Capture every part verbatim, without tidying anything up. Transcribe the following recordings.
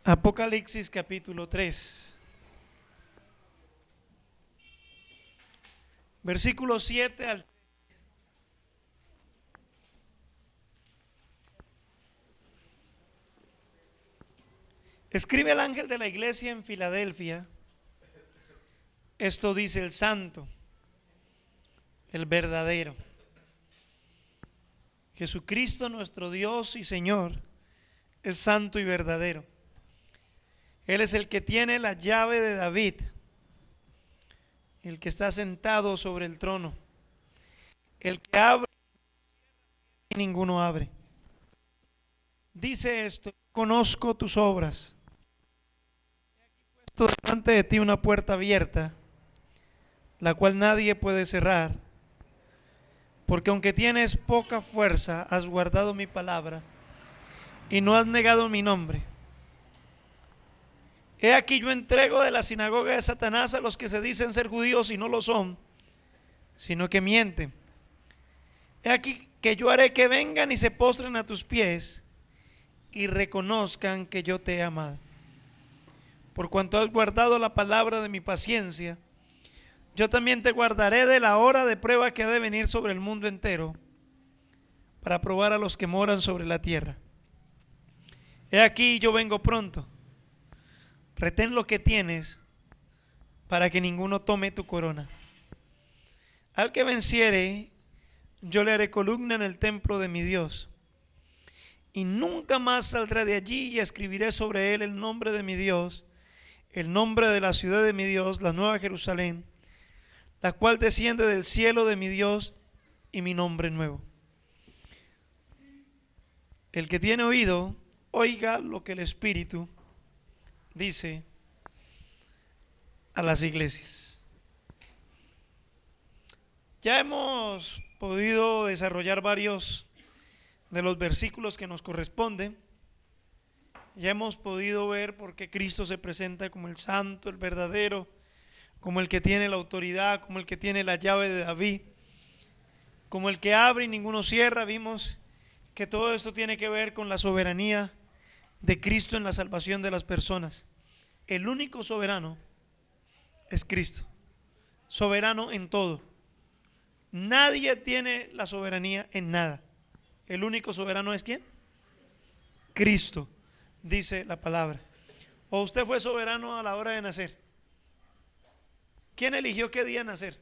Apocalipsis capítulo tres, versículo siete al escribe el ángel de la iglesia en Filadelfia. Esto dice el santo, el verdadero, Jesucristo nuestro Dios y Señor es santo y verdadero. Él es el que tiene la llave de David, el que está sentado sobre el trono, el que abre y ninguno abre. Dice esto: conozco tus obras. He aquí puesto delante de ti una puerta abierta, la cual nadie puede cerrar, porque aunque tienes poca fuerza, has guardado mi palabra y no has negado mi nombre. He aquí yo entrego de la sinagoga de Satanás a los que se dicen ser judíos y no lo son, sino que mienten. He aquí que yo haré que vengan y se postren a tus pies y reconozcan que yo te he amado. Por cuanto has guardado la palabra de mi paciencia, yo también te guardaré de la hora de prueba que ha de venir sobre el mundo entero, para probar a los que moran sobre la tierra. He aquí yo vengo pronto. Retén lo que tienes, para que ninguno tome tu corona. Al que venciere, yo le haré columna en el templo de mi Dios, y nunca más saldrá de allí, y escribiré sobre él el nombre de mi Dios, el nombre de la ciudad de mi Dios, la nueva Jerusalén, la cual desciende del cielo de mi Dios, y mi nombre nuevo. El que tiene oído, oiga lo que el Espíritu dice a las iglesias. Ya hemos podido desarrollar varios de los versículos que nos corresponden. Ya hemos podido ver por qué Cristo se presenta como el santo, el verdadero, como el que tiene la autoridad, como el que tiene la llave de David, como el que abre y ninguno cierra. Vimos que todo esto tiene que ver con la soberanía de Cristo en la salvación de las personas. El único soberano es Cristo, soberano en todo. Nadie tiene la soberanía en nada. El único soberano es ¿quién? Cristo, dice la palabra. ¿O usted fue soberano a la hora de nacer? ¿Quién eligió qué día nacer?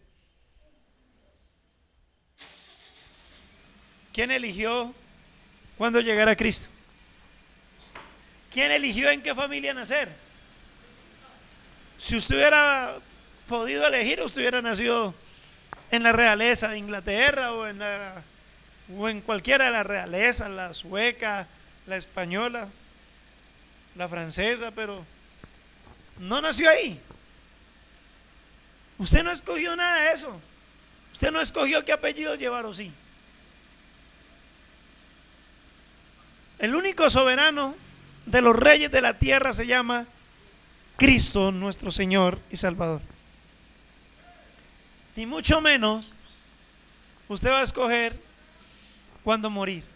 ¿Quién eligió cuándo llegar a Cristo? ¿Quién eligió en qué familia nacer? Si usted hubiera podido elegir, usted hubiera nacido en la realeza de Inglaterra o en, la, o en cualquiera de las realezas, la sueca, la española, la francesa, pero no nació ahí. Usted no escogió nada de eso. Usted no escogió qué apellido llevar, ¿o sí? El único soberano de los reyes de la tierra se llama Cristo, nuestro Señor y Salvador. Ni mucho menos usted va a escoger cuándo morir.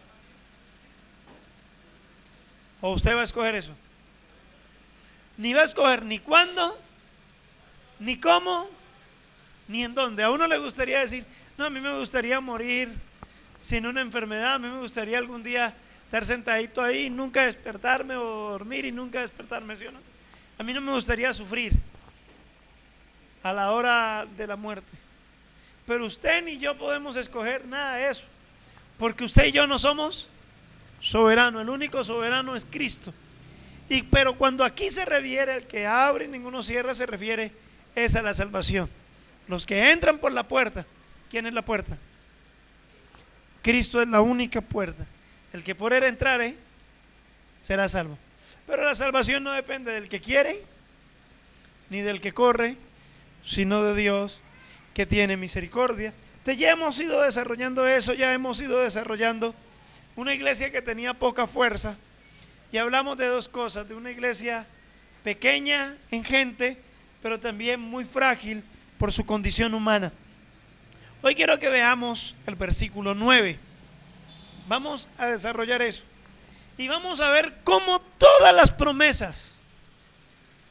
¿O usted va a escoger eso? Ni va a escoger ni cuándo, ni cómo, ni en dónde. A uno le gustaría decir: no, a mí me gustaría morir sin una enfermedad, a mí me gustaría algún día estar sentadito ahí, nunca despertarme, o dormir y nunca despertarme, ¿sí o no? A mí no me gustaría sufrir a la hora de la muerte. Pero usted ni yo podemos escoger nada de eso, porque usted y yo no somos soberanos. El único soberano es Cristo. Y pero cuando aquí se refiere al que abre y ninguno cierra, se refiere es a la salvación. Los que entran por la puerta. ¿Quién es la puerta? Cristo es la única puerta. El que por él entrare será salvo. Pero la salvación no depende del que quiere ni del que corre, sino de Dios, que tiene misericordia. Entonces ya hemos ido desarrollando eso, ya hemos ido desarrollando una iglesia que tenía poca fuerza, y hablamos de dos cosas: de una iglesia pequeña en gente, pero también muy frágil por su condición humana. Hoy quiero que veamos el versículo nueve. Vamos a desarrollar eso y vamos a ver cómo todas las promesas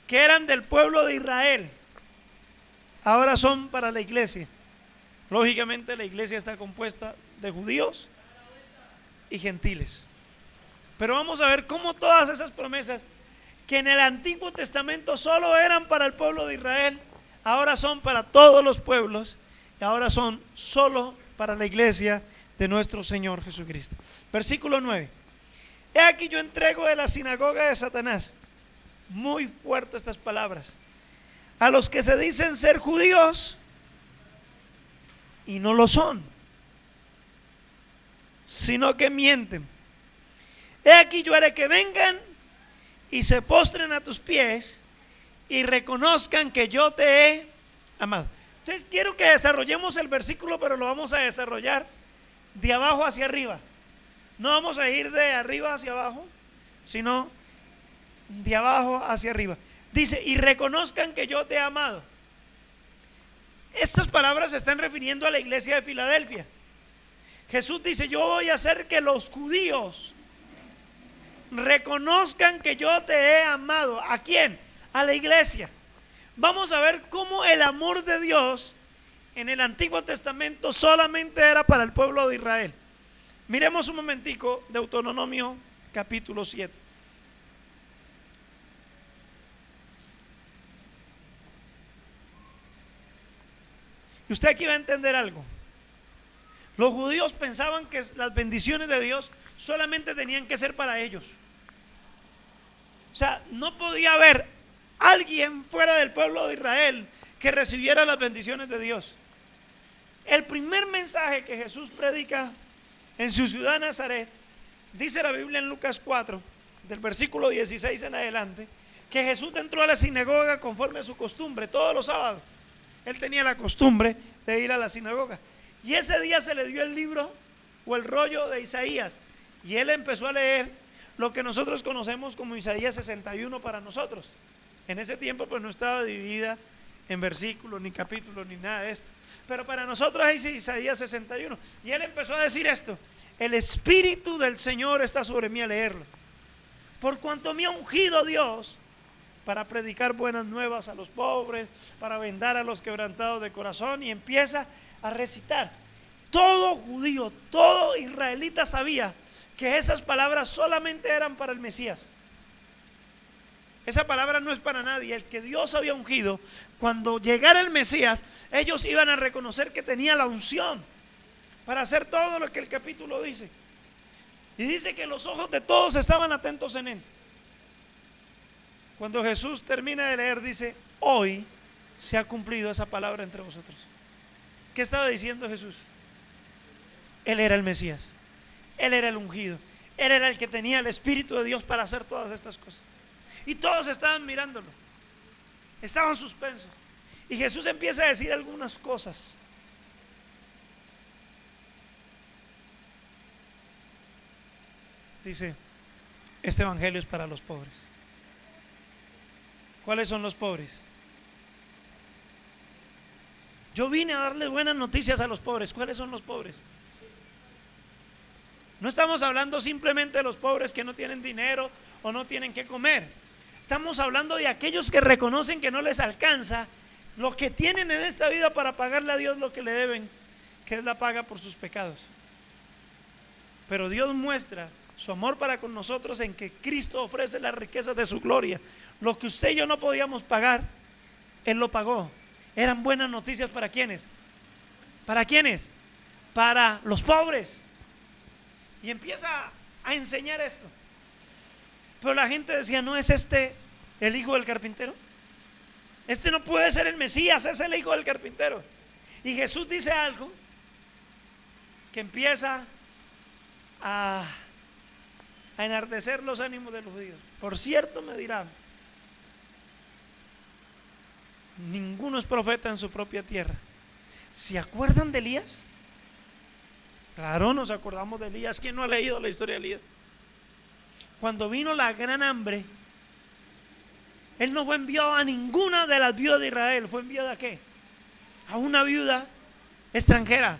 que eran del pueblo de Israel, ahora son para la iglesia. Lógicamente la iglesia está compuesta de judíos y gentiles. Pero vamos a ver cómo todas esas promesas que en el Antiguo Testamento solo eran para el pueblo de Israel, ahora son para todos los pueblos y ahora son solo para la iglesia de nuestro Señor Jesucristo. Versículo nueve. He aquí yo entrego de la sinagoga de Satanás, muy fuertes estas palabras, a los que se dicen ser judíos y no lo son, sino que mienten. He aquí yo haré que vengan y se postren a tus pies y reconozcan que yo te he amado. Entonces quiero que desarrollemos el versículo, pero lo vamos a desarrollar de abajo hacia arriba. No vamos a ir de arriba hacia abajo, sino de abajo hacia arriba. Dice, y reconozcan que yo te he amado. Estas palabras se están refiriendo a la iglesia de Filadelfia. Jesús dice, yo voy a hacer que los judíos reconozcan que yo te he amado. ¿A quién? A la iglesia. Vamos a ver cómo el amor de Dios en el Antiguo Testamento solamente era para el pueblo de Israel. Miremos un momentico Deuteronomio capítulo siete. Y usted aquí va a entender algo. Los judíos pensaban que las bendiciones de Dios solamente tenían que ser para ellos. O sea, no podía haber alguien fuera del pueblo de Israel que recibiera las bendiciones de Dios. El primer mensaje que Jesús predica en su ciudad Nazaret, dice la Biblia en Lucas cuatro, del versículo dieciséis en adelante, que Jesús entró a la sinagoga conforme a su costumbre todos los sábados. Él tenía la costumbre de ir a la sinagoga. Y ese día se le dio el libro o el rollo de Isaías. Y él empezó a leer lo que nosotros conocemos como Isaías sesenta y uno para nosotros. En ese tiempo pues no estaba dividida en versículos, ni capítulos, ni nada de esto. Pero para nosotros es Isaías sesenta y uno. Y él empezó a decir esto: el Espíritu del Señor está sobre mí, a leerlo. Por cuanto me ha ungido Dios para predicar buenas nuevas a los pobres, para vendar a los quebrantados de corazón, y empieza a recitar. Todo judío, todo israelita sabía que esas palabras solamente eran para el Mesías. Esa palabra no es para nadie. El que Dios había ungido, cuando llegara el Mesías, ellos iban a reconocer que tenía la unción para hacer todo lo que el capítulo dice. Y dice que los ojos de todos estaban atentos en él. Cuando Jesús termina de leer, dice: hoy se ha cumplido esa palabra entre vosotros. ¿Qué estaba diciendo Jesús? Él era el Mesías, él era el ungido, él era el que tenía el Espíritu de Dios para hacer todas estas cosas. Y todos estaban mirándolo, estaban suspensos. Y Jesús empieza a decir algunas cosas. Dice: este evangelio es para los pobres. ¿Cuáles son los pobres? Yo vine a darles buenas noticias a los pobres. ¿Cuáles son los pobres? No estamos hablando simplemente de los pobres que no tienen dinero o no tienen que comer. Estamos hablando de aquellos que reconocen que no les alcanza lo que tienen en esta vida para pagarle a Dios lo que le deben, que es la paga por sus pecados. Pero Dios muestra su amor para con nosotros en que Cristo ofrece las riquezas de su gloria. Lo que usted y yo no podíamos pagar, Él lo pagó. Eran buenas noticias para ¿quiénes? ¿Para quiénes? Para los pobres. Y empieza a enseñar esto. Pero la gente decía: ¿no es este el hijo del carpintero? Este no puede ser el Mesías, es el hijo del carpintero. Y Jesús dice algo que empieza a, a enardecer los ánimos de los judíos. Por cierto, me dirán, ninguno es profeta en su propia tierra. ¿Se acuerdan de Elías? Claro, nos acordamos de Elías. ¿Quién no ha leído la historia de Elías? Cuando vino la gran hambre, él no fue enviado a ninguna de las viudas de Israel. ¿Fue enviado a qué? A una viuda extranjera.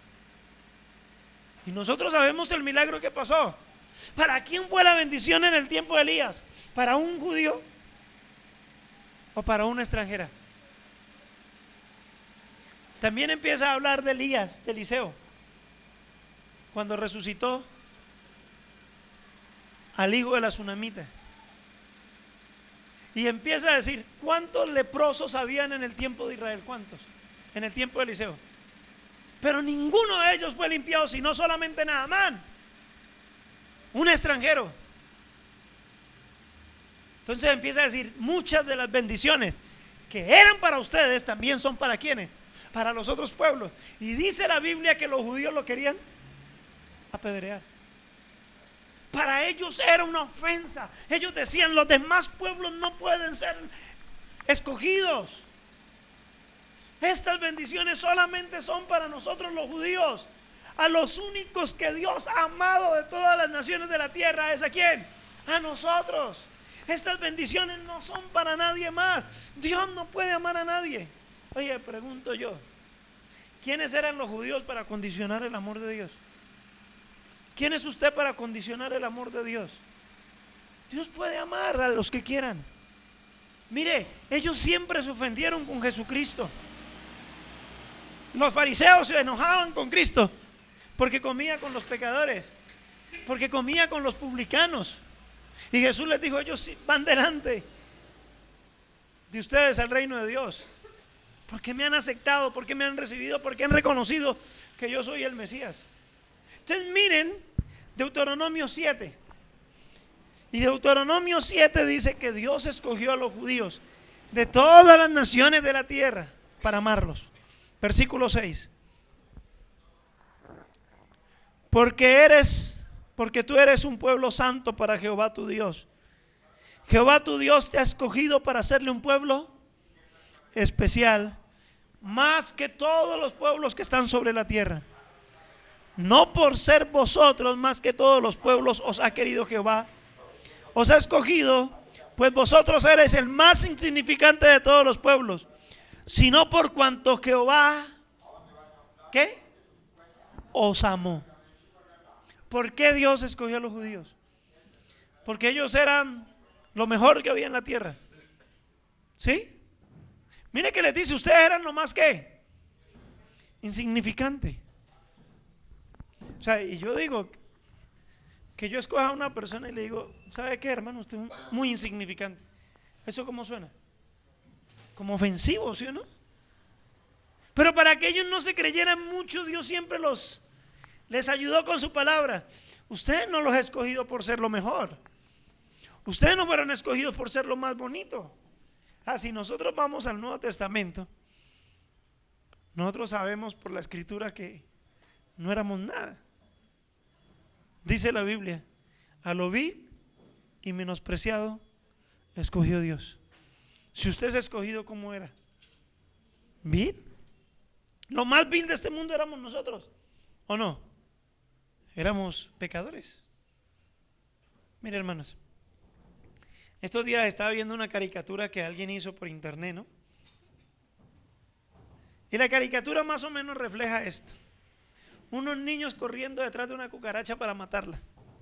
Y nosotros sabemos el milagro que pasó. ¿Para quién fue la bendición en el tiempo de Elías? ¿Para un judío? o para una extranjera? También empieza a hablar de Elías, de Eliseo, cuando resucitó al hijo de la tsunamita. Y empieza a decir, ¿cuántos leprosos habían en el tiempo de Israel? ¿Cuántos? En el tiempo de Eliseo. Pero ninguno de ellos fue limpiado, sino solamente Naamán, un extranjero. Entonces empieza a decir, muchas de las bendiciones que eran para ustedes también son para quienes, para los otros pueblos. Y dice la Biblia que los judíos lo querían apedrear. Para ellos era una ofensa. Ellos decían, los demás pueblos no pueden ser escogidos. Estas bendiciones solamente son para nosotros los judíos. A los únicos que Dios ha amado de todas las naciones de la tierra, ¿es a quién? A nosotros. Estas bendiciones no son para nadie más. Dios no puede amar a nadie. Oye, pregunto yo, ¿quiénes eran los judíos para condicionar el amor de Dios? ¿Quién es usted para condicionar el amor de Dios? Dios puede amar a los que quieran. Mire, ellos siempre se ofendieron con Jesucristo. Los fariseos se enojaban con Cristo porque comía con los pecadores, porque comía con los publicanos. Y Jesús les dijo, ellos van delante de ustedes al reino de Dios, porque me han aceptado, porque me han recibido, porque han reconocido que yo soy el Mesías. Entonces miren Deuteronomio siete. Y Deuteronomio siete dice que Dios escogió a los judíos de todas las naciones de la tierra para amarlos. Versículo seis. Porque eres, porque tú eres un pueblo santo para Jehová tu Dios. Jehová tu Dios te ha escogido para hacerle un pueblo especial, más que todos los pueblos que están sobre la tierra. No por ser vosotros más que todos los pueblos os ha querido Jehová, os ha escogido, pues vosotros eres el más insignificante de todos los pueblos, sino por cuanto Jehová, ¿qué? Os amó. ¿Por qué Dios escogió a los judíos? Porque ellos eran lo mejor que había en la tierra. ¿Sí? Mire que les dice, ustedes eran lo más que insignificante. O sea, y yo digo que yo escoja a una persona y le digo, ¿sabe qué, hermano? Usted es muy insignificante. ¿Eso cómo suena? Como ofensivo, ¿sí o no? Pero para que ellos no se creyeran mucho, Dios siempre los les ayudó con su palabra. Ustedes no los ha escogido por ser lo mejor. Ustedes no fueron escogidos por ser lo más bonito. Ah, si nosotros vamos al Nuevo Testamento, nosotros sabemos por la Escritura que no éramos nada. Dice la Biblia, a lo vil y menospreciado escogió Dios. Si usted es escogido, ¿cómo era? ¿Vil? Lo más vil de este mundo éramos nosotros, ¿o no? Éramos pecadores. Mire, hermanos, estos días estaba viendo una caricatura que alguien hizo por internet, ¿no? Y la caricatura más o menos refleja esto: unos niños corriendo detrás de una cucaracha para matarla.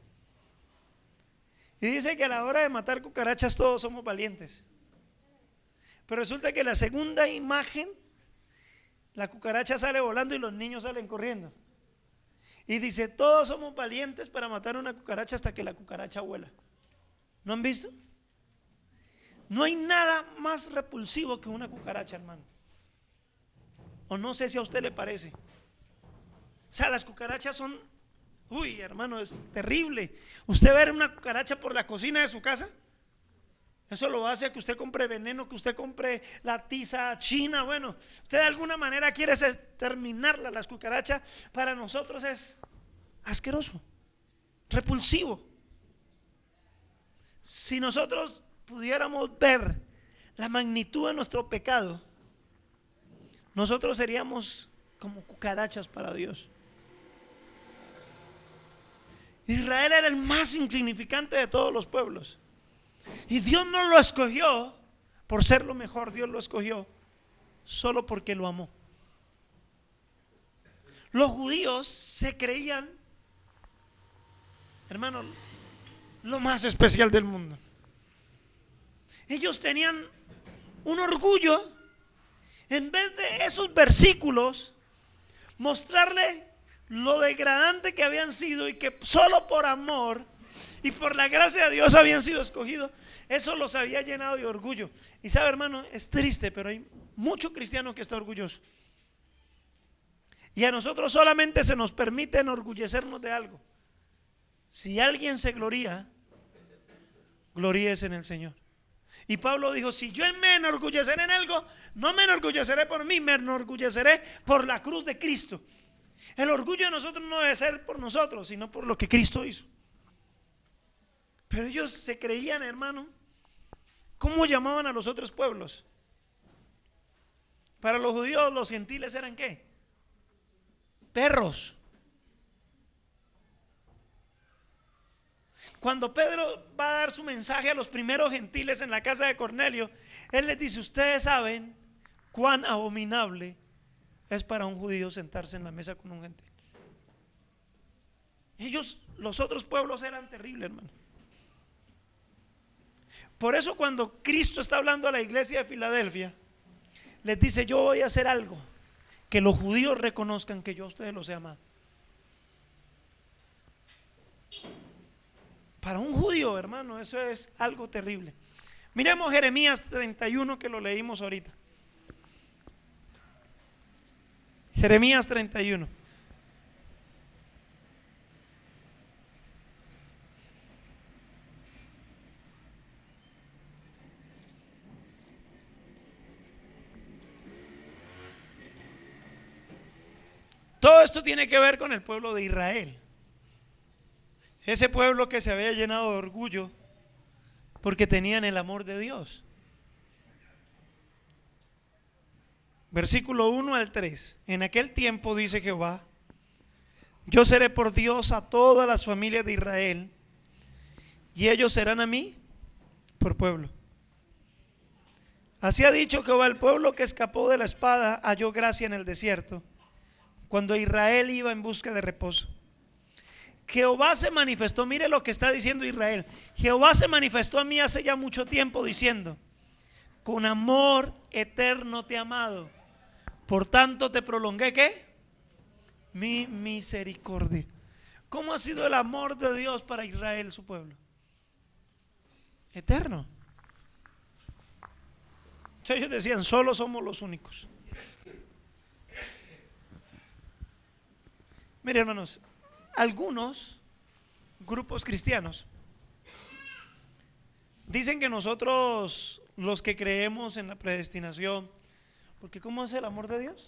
Y dice que a la hora de matar cucarachas todos somos valientes. Pero resulta que la segunda imagen, la cucaracha sale volando y los niños salen corriendo. Y dice, todos somos valientes para matar una cucaracha hasta que la cucaracha vuela. ¿No han visto? No hay nada más repulsivo que una cucaracha, hermano. O no sé si a usted le parece. O sea, las cucarachas son, uy, hermano, es terrible. Usted ver una cucaracha por la cocina de su casa, eso lo hace a que usted compre veneno, que usted compre la tiza china. Bueno, usted de alguna manera quiere terminarla, las cucarachas. Para nosotros es asqueroso, repulsivo. Si nosotros pudiéramos ver la magnitud de nuestro pecado, nosotros seríamos como cucarachas para Dios. Israel era el más insignificante de todos los pueblos. Y Dios no lo escogió por ser lo mejor, Dios lo escogió solo porque lo amó. Los judíos se creían, hermano, lo más especial del mundo. Ellos tenían un orgullo, en vez de esos versículos, mostrarle lo degradante que habían sido y que solo por amor y por la gracia de Dios habían sido escogidos, eso los había llenado de orgullo. Y sabe, hermano, es triste, pero hay mucho cristiano que está orgulloso. Y a nosotros solamente se nos permite enorgullecernos de algo. Si alguien se gloría, gloríese en el Señor. Y Pablo dijo, si yo me enorgulleceré en algo, no me enorgulleceré por mí, me enorgulleceré por la cruz de Cristo. El orgullo de nosotros no debe ser por nosotros, sino por lo que Cristo hizo. Pero ellos se creían, hermano, ¿cómo llamaban a los otros pueblos? Para los judíos los gentiles eran ¿qué? Perros. Cuando Pedro va a dar su mensaje a los primeros gentiles en la casa de Cornelio, él les dice, ustedes saben cuán abominable es para un judío sentarse en la mesa con un gentil. Ellos, los otros pueblos eran terribles, hermano. Por eso cuando Cristo está hablando a la iglesia de Filadelfia, les dice, yo voy a hacer algo que los judíos reconozcan que yo a ustedes los he amado. Para un judío, hermano, eso es algo terrible. Miremos Jeremías treinta y uno, que lo leímos ahorita. Jeremías treinta y uno. Todo esto tiene que ver con el pueblo de Israel. Ese pueblo que se había llenado de orgullo porque tenían el amor de Dios. Versículo uno al tres. En aquel tiempo, dice Jehová, yo seré por Dios a todas las familias de Israel, y ellos serán a mí por pueblo. Así ha dicho Jehová, el pueblo que escapó de la espada halló gracia en el desierto, cuando Israel iba en busca de reposo. Jehová se manifestó, mire lo que está diciendo Israel. Jehová se manifestó a mí hace ya mucho tiempo diciendo, con amor eterno te he amado, por tanto te prolongué ¿qué? Mi misericordia. ¿Cómo ha sido el amor de Dios para Israel, su pueblo? Eterno. Ellos decían, solo somos los únicos. Mire, hermanos, algunos grupos cristianos dicen que nosotros, los que creemos en la predestinación, porque ¿cómo es el amor de Dios?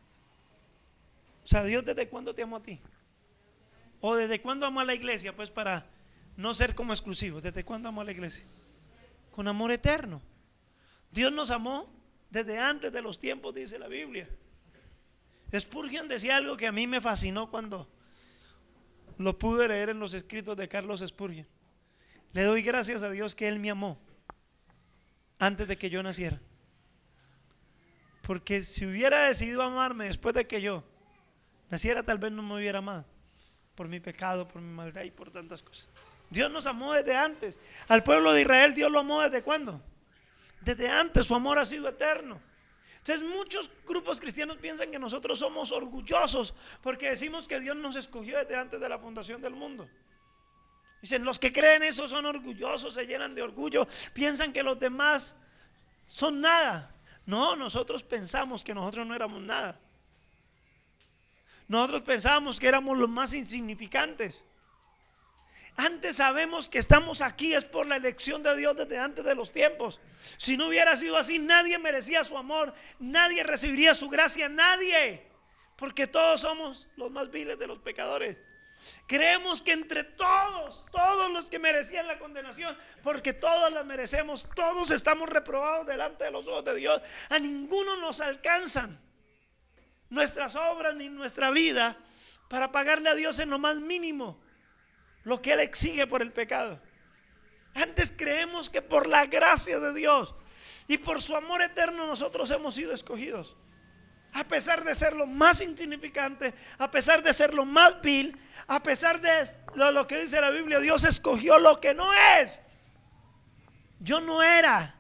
O sea, Dios, ¿desde cuándo te amó a ti? ¿O desde cuándo amó a la iglesia? Pues para no ser como exclusivos, ¿desde cuándo amó a la iglesia? Con amor eterno. Dios nos amó desde antes de los tiempos, dice la Biblia. Spurgeon decía algo que a mí me fascinó cuando lo pude leer en los escritos de Carlos Spurgeon. Le doy gracias a Dios que Él me amó antes de que yo naciera, porque si hubiera decidido amarme después de que yo naciera, tal vez no me hubiera amado, por mi pecado, por mi maldad y por tantas cosas. Dios nos amó desde antes. Al pueblo de Israel Dios lo amó ¿desde cuándo? Desde antes. Su amor ha sido eterno. Entonces muchos grupos cristianos piensan que nosotros somos orgullosos porque decimos que Dios nos escogió desde antes de la fundación del mundo. Dicen, los que creen eso son orgullosos, se llenan de orgullo, piensan que los demás son nada. No, nosotros pensamos que nosotros no éramos nada. Nosotros pensábamos que éramos los más insignificantes. Antes sabemos que estamos aquí es por la elección de Dios desde antes de los tiempos. Si no hubiera sido así, nadie merecía su amor, nadie recibiría su gracia, nadie, porque todos somos los más viles de los pecadores. Creemos que entre todos, todos los que merecían la condenación, porque todos la merecemos, todos estamos reprobados delante de los ojos de Dios, a ninguno nos alcanzan nuestras obras ni nuestra vida para pagarle a Dios en lo más mínimo lo que Él exige por el pecado. Antes creemos que por la gracia de Dios y por su amor eterno nosotros hemos sido escogidos, a pesar de ser lo más insignificante, a pesar de ser lo más vil, a pesar de lo, lo que dice la Biblia, Dios escogió lo que no es. Yo no era.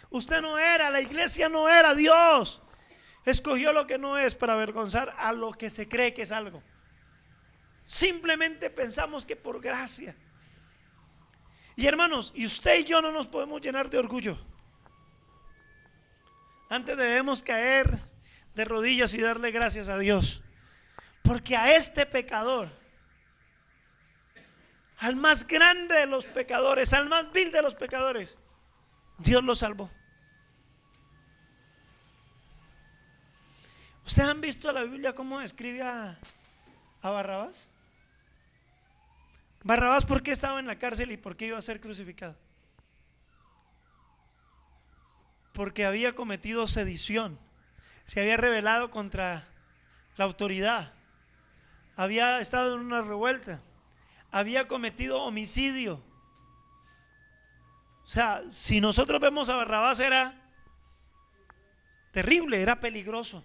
Usted no era, la iglesia no era, Dios escogió lo que no es para avergonzar a lo que se cree que es algo. Simplemente pensamos que por gracia. Y hermanos, y usted y yo no nos podemos llenar de orgullo. Antes debemos caer de rodillas y darle gracias a Dios, porque a este pecador, al más grande de los pecadores, al más vil de los pecadores, Dios lo salvó. ¿Ustedes han visto la Biblia cómo describe a, a Barrabás? Barrabás, ¿por qué estaba en la cárcel y por qué iba a ser crucificado? Porque había cometido sedición, se había rebelado contra la autoridad, había estado en una revuelta, había cometido homicidio. O sea, si nosotros vemos a Barrabás, era terrible, era peligroso.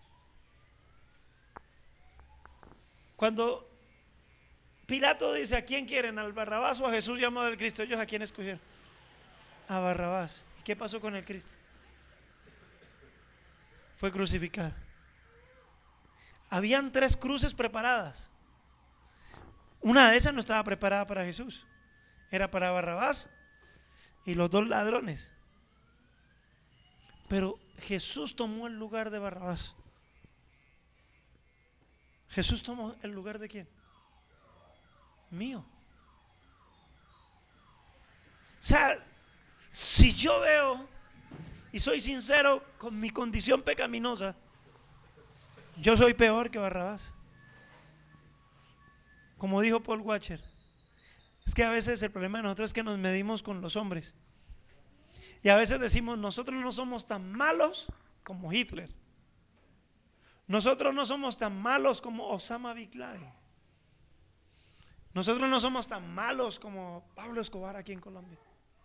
Cuando Pilato dice: ¿a quién quieren? ¿Al Barrabás o a Jesús llamado el Cristo? ¿Ellos a quién escogieron? A Barrabás. ¿Y qué pasó con el Cristo? Fue crucificado. Habían tres cruces preparadas. Una de esas no estaba preparada para Jesús, era para Barrabás y los dos ladrones. Pero Jesús tomó el lugar de Barrabás. Jesús tomó el lugar de quién? Mío. O sea, si yo veo y soy sincero con mi condición pecaminosa, yo soy peor que Barrabás. Como dijo Paul Washer, es que a veces el problema de nosotros es que nos medimos con los hombres. Y a veces decimos: nosotros no somos tan malos como Hitler. Nosotros no somos tan malos como Osama Bin Laden. Nosotros no somos tan malos como Pablo Escobar aquí en Colombia.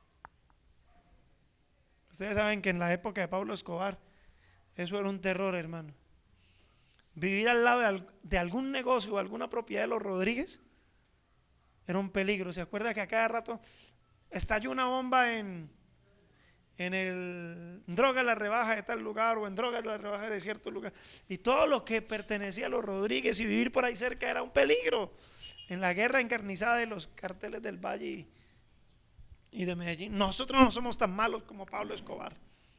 Ustedes saben que en la época de Pablo Escobar eso era un terror, hermano. Vivir al lado de, de algún negocio o alguna propiedad de los Rodríguez era un peligro. ¿Se acuerda que a cada rato estalló una bomba en, en el en droga la rebaja de tal lugar, o en droga la rebaja de cierto lugar? Y todo lo que pertenecía a los Rodríguez y vivir por ahí cerca era un peligro. En la guerra encarnizada de los carteles del Valle y, y de Medellín. Nosotros no somos tan malos como Pablo Escobar.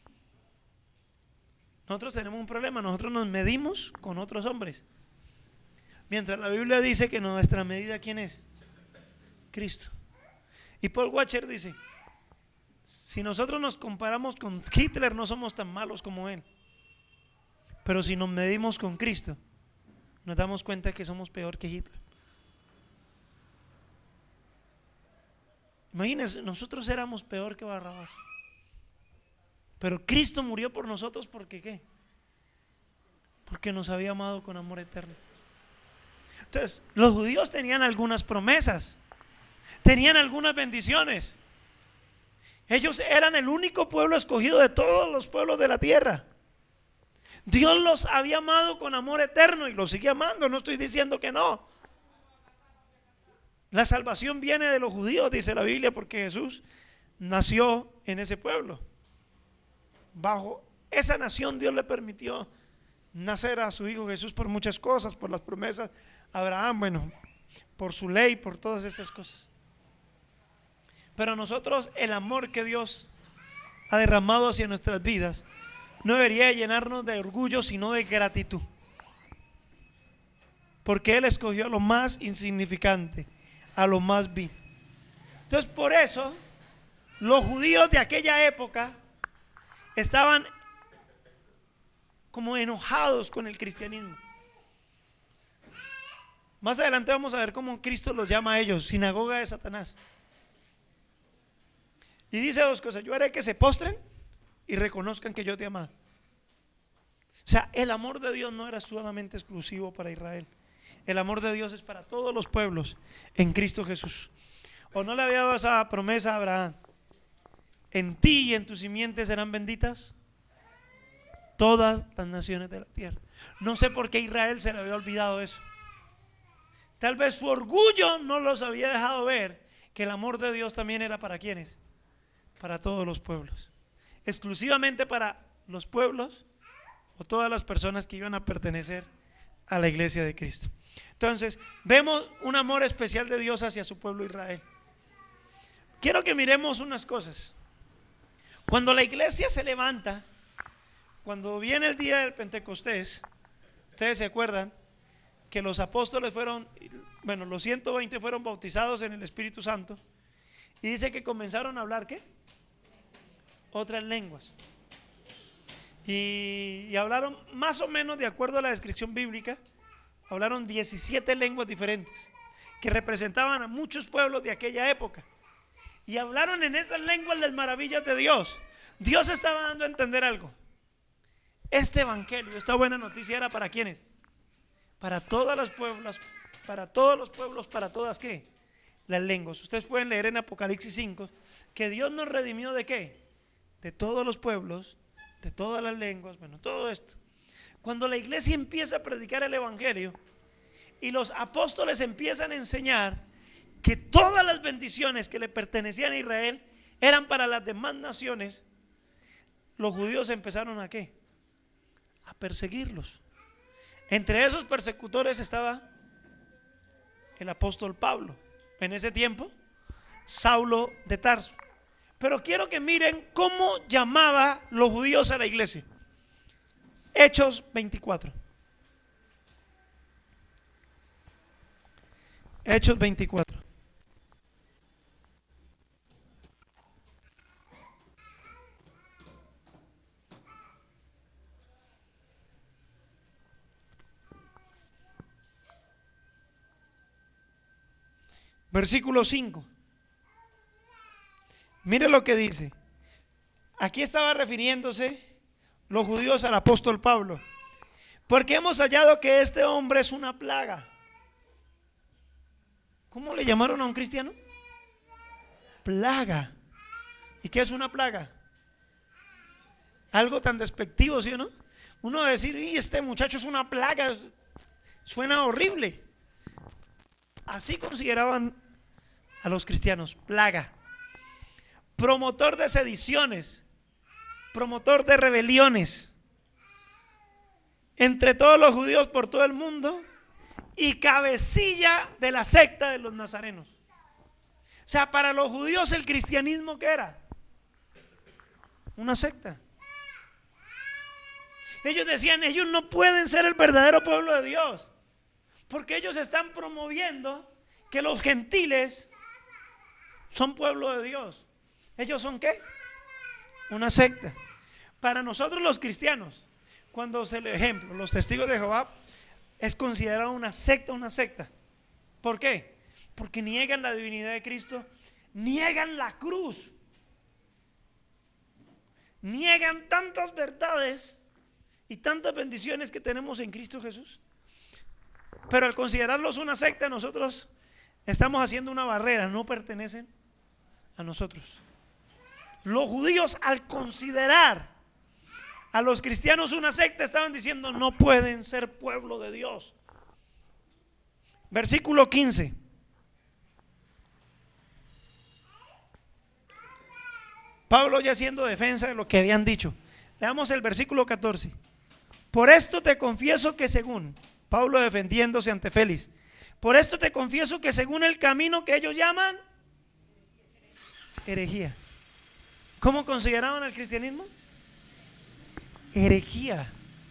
Nosotros tenemos un problema, nosotros nos medimos con otros hombres, mientras la Biblia dice que nuestra medida, ¿quién es? Cristo. Y Paul Washer dice: si nosotros nos comparamos con Hitler, no somos tan malos como él, pero si nos medimos con Cristo, nos damos cuenta que somos peor que Hitler. Imagínense, nosotros éramos peor que Barrabás, pero Cristo murió por nosotros. ¿Porque qué? Porque nos había amado con amor eterno. Entonces, los judíos tenían algunas promesas, tenían algunas bendiciones. Ellos eran el único pueblo escogido de todos los pueblos de la tierra. Dios los había amado con amor eterno y los sigue amando, no estoy diciendo que no. La salvación viene de los judíos, dice la Biblia, porque Jesús nació en ese pueblo. Bajo esa nación Dios le permitió nacer a su hijo Jesús por muchas cosas, por las promesas a Abraham, bueno, por su ley, por todas estas cosas. Pero nosotros, el amor que Dios ha derramado hacia nuestras vidas no debería llenarnos de orgullo, sino de gratitud, porque Él escogió a lo más insignificante, a lo más vil. Entonces, por eso los judíos de aquella época estaban como enojados con el cristianismo. Más adelante vamos a ver cómo Cristo los llama a ellos: sinagoga de Satanás. Y dice dos cosas: yo haré que se postren y reconozcan que yo te he amado. O sea, el amor de Dios no era solamente exclusivo para Israel. El amor de Dios es para todos los pueblos en Cristo Jesús. ¿O no le había dado esa promesa a Abraham? En ti y en tus simientes serán benditas todas las naciones de la tierra. No sé por qué Israel se le había olvidado eso. Tal vez su orgullo no los había dejado ver que el amor de Dios también era para quienes, para todos los pueblos. exclusivamente para los pueblos o todas las personas que iban a pertenecer a la iglesia de Cristo. Entonces, vemos un amor especial de Dios hacia su pueblo Israel. Quiero que miremos unas cosas. Cuando la iglesia se levanta, cuando viene el día del Pentecostés, ustedes se acuerdan que los apóstoles fueron, bueno, los ciento veinte fueron bautizados en el Espíritu Santo, y dice que comenzaron a hablar, ¿qué? Otras lenguas. Y, y hablaron más o menos de acuerdo a la descripción bíblica, hablaron diecisiete lenguas diferentes que representaban a muchos pueblos de aquella época, y hablaron en esas lenguas las maravillas de Dios. Dios estaba dando a entender algo. Este evangelio, esta buena noticia era para ¿quiénes? Para todas las pueblos, para todos los pueblos, para todas ¿qué? Las lenguas. Ustedes pueden leer en Apocalipsis cinco que Dios nos redimió ¿de qué? De todos los pueblos, de todas las lenguas, bueno, todo esto. Cuando la iglesia empieza a predicar el evangelio y los apóstoles empiezan a enseñar que todas las bendiciones que le pertenecían a Israel eran para las demás naciones, los judíos empezaron a ¿qué? A perseguirlos. Entre esos persecutores estaba el apóstol Pablo, en ese tiempo Saulo de Tarso. Pero quiero que miren cómo llamaba los judíos a la iglesia. Hechos veinticuatro. Hechos veinticuatro. Versículo cinco. Mire lo que dice. Aquí estaba refiriéndose los judíos al apóstol Pablo. Porque hemos hallado que este hombre es una plaga. ¿Cómo le llamaron a un cristiano? Plaga. ¿Y qué es una plaga? Algo tan despectivo, ¿sí o no? Uno decir, y este muchacho es una plaga, suena horrible. Así consideraban a los cristianos, plaga. Promotor de sediciones, promotor de rebeliones entre todos los judíos por todo el mundo, y cabecilla de la secta de los nazarenos. O sea, para los judíos el cristianismo, ¿qué era? Una secta. Ellos decían, ellos no pueden ser el verdadero pueblo de Dios, porque ellos están promoviendo que los gentiles son pueblo de Dios. ¿Ellos son qué? Una secta. Para nosotros los cristianos, cuando se le ejemplo, los testigos de Jehová es considerado una secta, una secta. ¿Por qué? Porque niegan la divinidad de Cristo, niegan la cruz, niegan tantas verdades y tantas bendiciones que tenemos en Cristo Jesús. Pero al considerarlos una secta, nosotros estamos haciendo una barrera, no pertenecen a nosotros. Los judíos, al considerar a los cristianos una secta, estaban diciendo, no pueden ser pueblo de Dios. Versículo quince. Pablo ya haciendo defensa de lo que habían dicho. Leamos el versículo catorce. Por esto te confieso que según, Pablo defendiéndose ante Félix, por esto te confieso que según el camino que ellos llaman herejía. ¿Cómo consideraban el cristianismo? Herejía.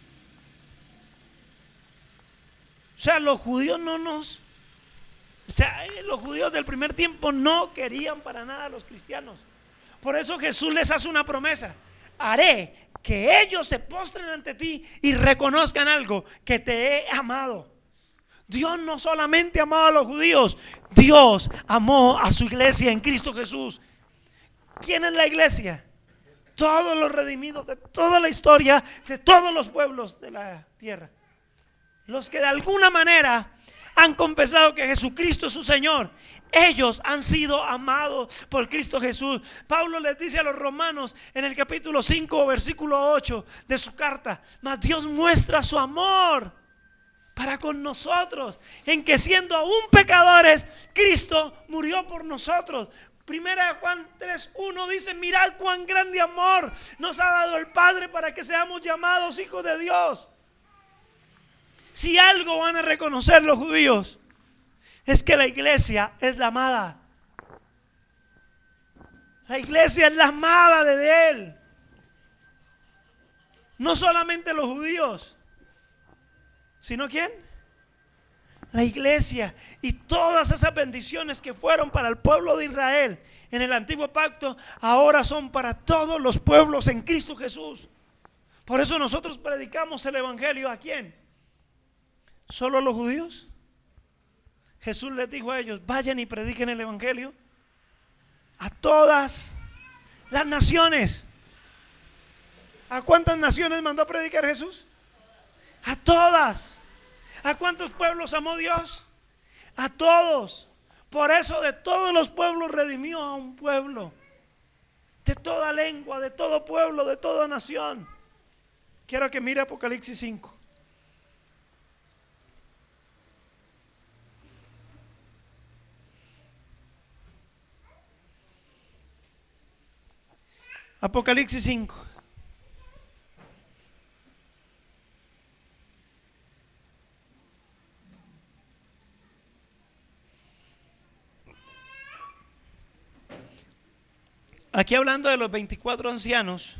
O sea, los judíos no nos, o sea, los judíos del primer tiempo no querían para nada a los cristianos. Por eso Jesús les hace una promesa: haré que ellos se postren ante ti y reconozcan algo, que te he amado. Dios no solamente amaba a los judíos, Dios amó a su iglesia en Cristo Jesús. ¿Quién es la iglesia? Todos los redimidos de toda la historia, de todos los pueblos de la tierra. Los que de alguna manera han confesado que Jesucristo es su Señor, ellos han sido amados por Cristo Jesús. Pablo les dice a los romanos en el capítulo cinco, versículo ocho de su carta: mas Dios muestra su amor para con nosotros, en que siendo aún pecadores, Cristo murió por nosotros. Primera de Juan tres uno dice: mirad cuán grande amor nos ha dado el Padre para que seamos llamados hijos de Dios. Si algo van a reconocer los judíos, es que la iglesia es la amada. La iglesia es la amada de Él. No solamente los judíos, sino ¿quién? La iglesia. Y todas esas bendiciones que fueron para el pueblo de Israel en el antiguo pacto, ahora son para todos los pueblos en Cristo Jesús. Por eso nosotros predicamos el evangelio. ¿A quién? ¿Solo a los judíos? Jesús les dijo a ellos: vayan y prediquen el evangelio a todas las naciones. ¿A cuántas naciones mandó a predicar Jesús? A todas. ¿A cuántos pueblos amó Dios? A todos. Por eso de todos los pueblos redimió a un pueblo. De toda lengua, de todo pueblo, de toda nación. Quiero que mire Apocalipsis cinco. Apocalipsis cinco. Aquí hablando de los veinticuatro ancianos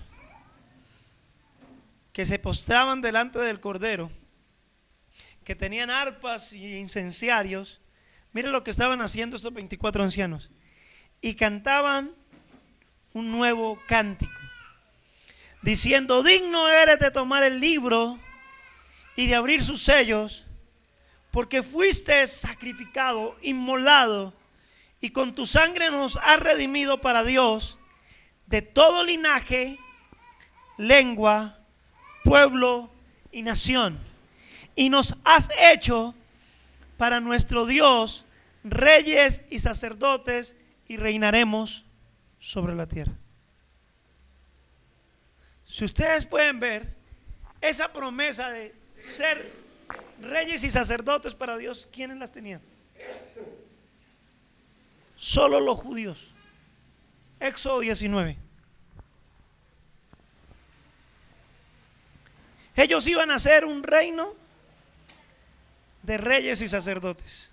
que se postraban delante del Cordero, que tenían arpas y incenciarios. Miren lo que estaban haciendo estos veinticuatro ancianos. Y cantaban un nuevo cántico, diciendo: digno eres de tomar el libro y de abrir sus sellos, porque fuiste sacrificado, inmolado, y con tu sangre nos has redimido para Dios de todo linaje, lengua, pueblo y nación, y nos has hecho para nuestro Dios reyes y sacerdotes, y reinaremos sobre la tierra. Si ustedes pueden ver esa promesa de ser reyes y sacerdotes para Dios, ¿quiénes las tenían? Solo los judíos. Éxodo diecinueve. Ellos iban a ser un reino de reyes y sacerdotes.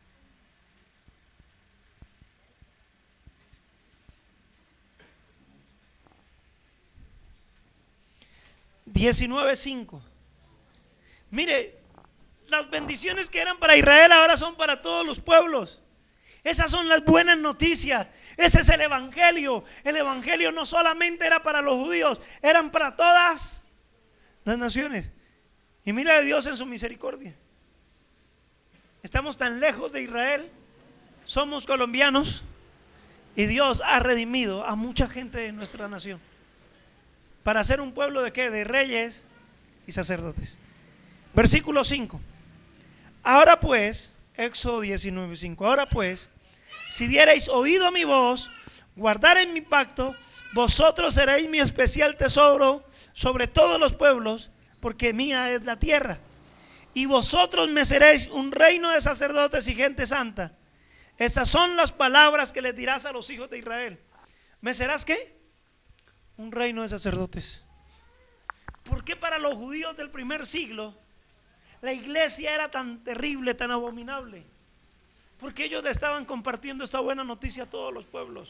diecinueve cinco. Mire, las bendiciones que eran para Israel ahora son para todos los pueblos. Esas son las buenas noticias. Ese es el evangelio. El evangelio no solamente era para los judíos, eran para todas las naciones. Y mira a Dios en su misericordia. Estamos tan lejos de Israel, somos colombianos, y Dios ha redimido a mucha gente de nuestra nación para ser un pueblo de qué? De reyes y sacerdotes. Versículo cinco. Ahora pues, Éxodo diecinueve cinco. Ahora pues, si diereis oído a mi voz, guardareis mi pacto, vosotros seréis mi especial tesoro sobre todos los pueblos, porque mía es la tierra. Y vosotros me seréis un reino de sacerdotes y gente santa. Esas son las palabras que les dirás a los hijos de Israel. ¿Me serás qué? Un reino de sacerdotes. ¿Por qué para los judíos del primer siglo la iglesia era tan terrible, tan abominable? Porque ellos le estaban compartiendo esta buena noticia a todos los pueblos.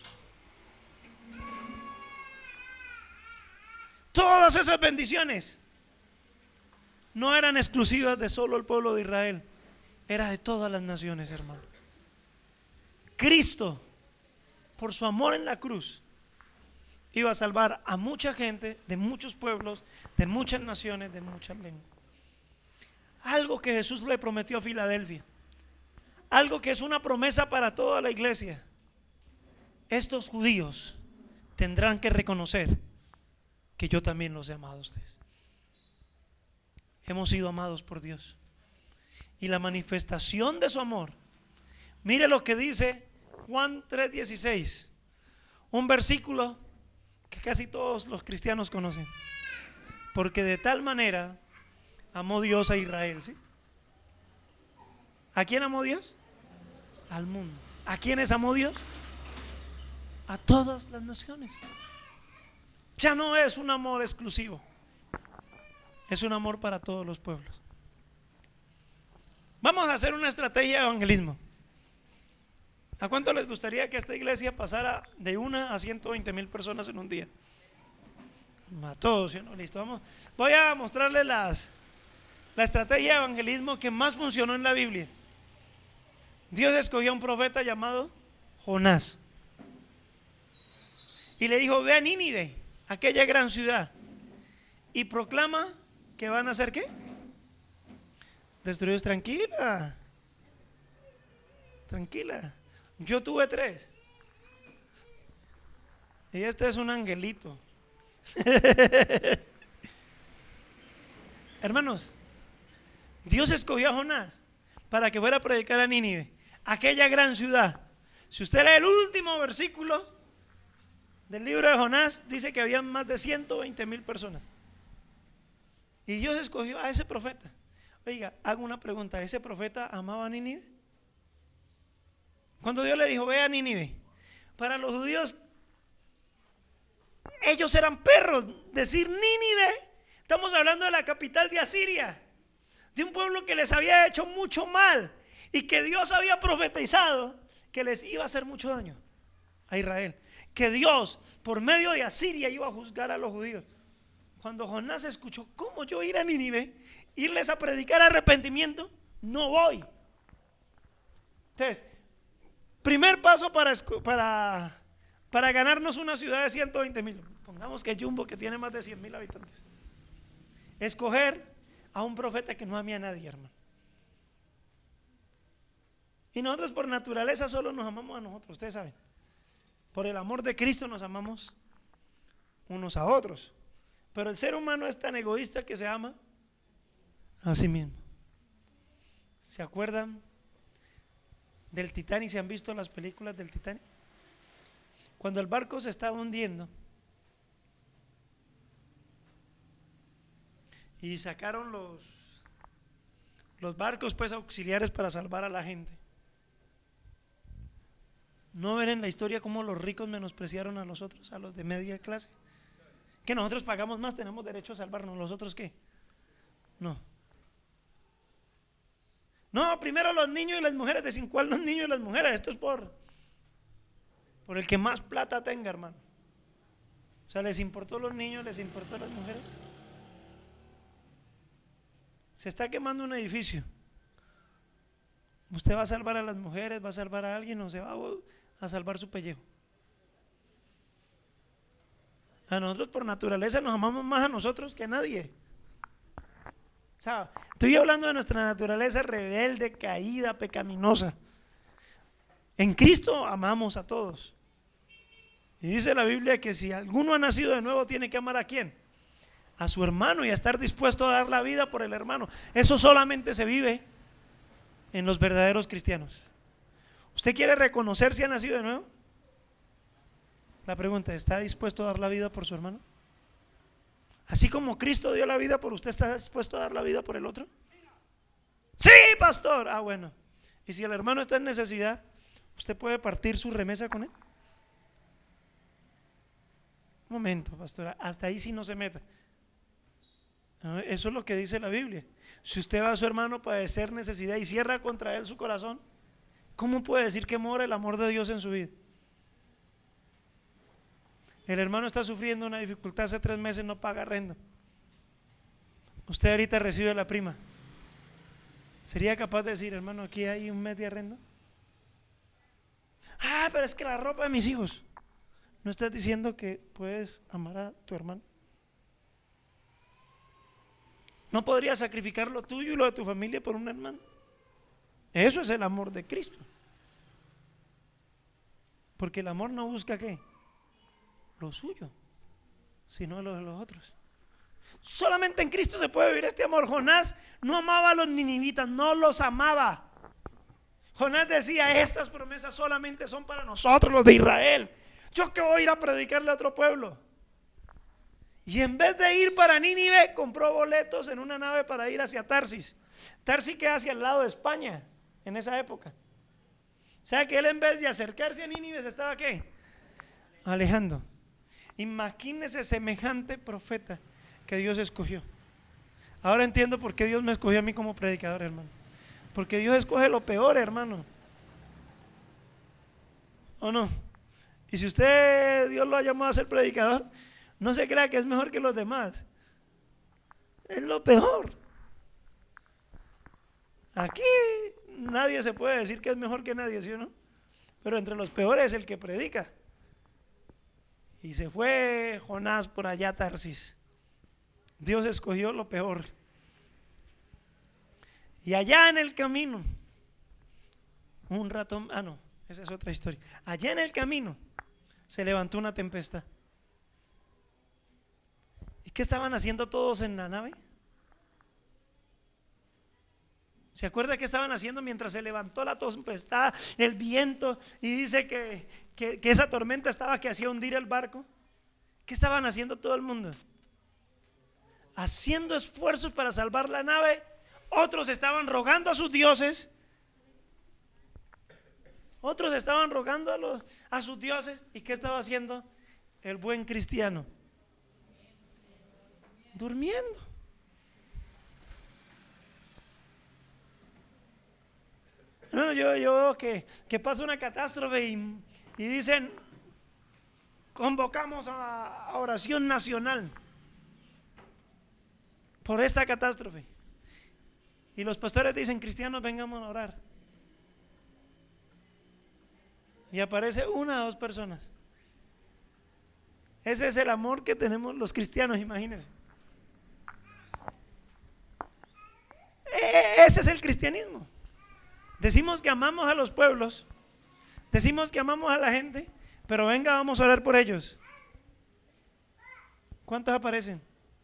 Todas esas bendiciones no eran exclusivas de solo el pueblo de Israel, era de todas las naciones, hermano. Cristo, por su amor en la cruz, iba a salvar a mucha gente de muchos pueblos, de muchas naciones, de muchas lenguas. Algo que Jesús le prometió a Filadelfia, algo que es una promesa para toda la iglesia. Estos judíos tendrán que reconocer que yo también los he amado a ustedes. Hemos sido amados por Dios, y la manifestación de su amor, mire lo que dice Juan tres dieciséis, un versículo que casi todos los cristianos conocen. Porque de tal manera amó Dios a Israel, ¿sí? ¿A quién amó Dios? Al mundo. ¿A quiénes amó Dios? a todas las naciones. Ya no es un amor exclusivo, es un amor para todos los pueblos. Vamos a hacer una estrategia de evangelismo. ¿A cuánto les gustaría que esta iglesia pasara de una a ciento veinte mil personas en un día? A todos, ¿sí? No, listo, vamos. Voy a mostrarles las, la estrategia de evangelismo que más funcionó en la Biblia. Dios escogió a un profeta llamado Jonás y le dijo: ve a Nínive, aquella gran ciudad, y proclama que van a hacer ¿qué? Destruidos. Tranquila, tranquila. Yo tuve tres y este es un angelito. Hermanos, Dios escogió a Jonás para que fuera a predicar a Nínive, aquella gran ciudad. Si usted lee el último versículo del libro de Jonás, dice que había más de ciento veinte mil personas. Y Dios escogió a ese profeta. Oiga, hago una pregunta: ¿ese profeta amaba a Nínive? Cuando Dios le dijo: ve a Nínive, para los judíos, ellos eran perros. Decir Nínive, estamos hablando de la capital de Asiria, de un pueblo que les había hecho mucho mal y que Dios había profetizado que les iba a hacer mucho daño a Israel, que Dios por medio de Asiria iba a juzgar a los judíos. Cuando Jonás escuchó: ¿cómo yo ir a Nínive, irles a predicar arrepentimiento? No voy. Entonces, primer paso para, para, para ganarnos una ciudad de ciento veinte mil, pongamos que Jumbo, que tiene más de cien mil habitantes, escoger a un profeta que no ame a nadie, hermano. Y nosotros por naturaleza solo nos amamos a nosotros, ustedes saben. Por el amor de Cristo nos amamos unos a otros. Pero el ser humano es tan egoísta que se ama a sí mismo. ¿Se acuerdan del Titanic? ¿Se han visto las películas del Titanic? Cuando el barco se estaba hundiendo y sacaron los, los barcos pues auxiliares para salvar a la gente, ¿no ven en la historia cómo los ricos menospreciaron a nosotros, a los de media clase? Que nosotros pagamos más, tenemos derecho a salvarnos. ¿Los otros qué? No. No, primero los niños y las mujeres. ¿De cuál los niños y las mujeres? Esto es por por el que más plata tenga, hermano. O sea, ¿les importó los niños? ¿Les importó las mujeres? Se está quemando un edificio. ¿Usted va a salvar a las mujeres? ¿Va a salvar a alguien? ¿O se va a salvar su pellejo? A nosotros por naturaleza nos amamos más a nosotros que a nadie. O sea, estoy hablando de nuestra naturaleza rebelde, caída, pecaminosa. En Cristo amamos a todos. Y dice la Biblia que si alguno ha nacido de nuevo tiene que amar ¿a quién? A su hermano, y a estar dispuesto a dar la vida por el hermano. Eso solamente se vive en los verdaderos cristianos. ¿Usted quiere reconocer si ha nacido de nuevo? La pregunta: ¿está dispuesto a dar la vida por su hermano? Así como Cristo dio la vida por usted, ¿está dispuesto a dar la vida por el otro? Sí, pastor. Ah, bueno. Y si el hermano está en necesidad, ¿usted puede partir su remesa con él? Un momento, pastora, hasta ahí sí no se meta. Eso es lo que dice la Biblia. Si usted va a su hermano a padecer necesidad y cierra contra él su corazón, ¿cómo puede decir que mora el amor de Dios en su vida? El hermano está sufriendo una dificultad, hace tres meses no paga arrendo. Usted ahorita recibe la prima. ¿Sería capaz de decir: hermano, aquí hay un mes de arrendo? Ah, pero es que la ropa de mis hijos. ¿No estás diciendo que puedes amar a tu hermano? ¿No podrías sacrificar lo tuyo y lo de tu familia por un hermano? Eso es el amor de Cristo. Porque el amor no busca ¿qué? Lo suyo, sino lo de los otros. Solamente en Cristo se puede vivir este amor. Jonás no amaba a los ninivitas, no los amaba. Jonás decía: estas promesas solamente son para nosotros, los de Israel. ¿Yo qué voy a ir a predicarle a otro pueblo? Y en vez de ir para Nínive, compró boletos en una nave para ir hacia Tarsis. Tarsis queda hacia el lado de España en esa época. O sea que él, en vez de acercarse a Nínive, se estaba ¿qué? alejando. Imagínese semejante profeta que Dios escogió. Ahora entiendo por qué Dios me escogió a mí como predicador, hermano. Porque Dios escoge lo peor, hermano. ¿O no? Y si usted, Dios lo ha llamado a ser predicador, no se crea que es mejor que los demás. Es lo peor. Aquí nadie se puede decir que es mejor que nadie, ¿sí o no? Pero entre los peores es el que predica. Y se fue Jonás por allá a Tarsis. Dios escogió lo peor. Y allá en el camino, un ratón, ah no, esa es otra historia. Allá en el camino se levantó una tempestad. ¿Y qué estaban haciendo todos en la nave? ¿Se acuerda qué estaban haciendo mientras se levantó la tempestad, el viento, y dice que, que, que esa tormenta estaba que hacía hundir el barco? ¿Qué estaban haciendo todo el mundo? Haciendo esfuerzos para salvar la nave. Otros estaban rogando a sus dioses. Otros estaban rogando a, los, a sus dioses. ¿Y qué estaba haciendo el buen cristiano? Durmiendo. No, yo, yo veo que, que pasa una catástrofe y, y dicen, convocamos a, a oración nacional por esta catástrofe. Y los pastores dicen, cristianos, vengamos a orar. Y aparece una o dos personas. Ese es el amor que tenemos los cristianos, imagínense. E- ese es el cristianismo. Decimos que amamos a los pueblos, decimos que amamos a la gente, pero venga, vamos a orar por ellos. ¿Cuántos aparecen?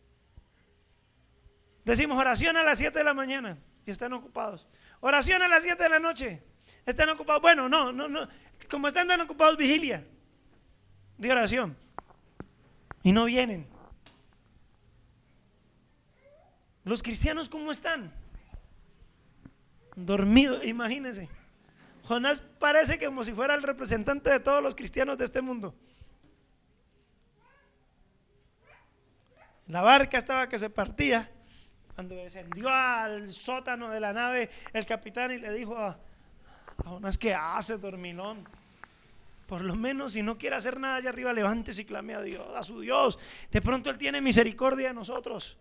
Decimos oración a las siete de la mañana y están ocupados. Oración a las siete de la noche, están ocupados. Bueno, no, no, no. Como están tan ocupados, vigilia de oración y no vienen. Los cristianos, ¿cómo están? Dormidos, imagínense. Jonás parece como si fuera el representante de todos los cristianos de este mundo. La barca estaba que se partía. Cuando descendió al sótano de la nave el capitán y le dijo a, a Jonás, ¿qué hace, dormilón? Por lo menos si no quiere hacer nada allá arriba, levántese y clame a Dios, a su Dios. De pronto Él tiene misericordia de nosotros.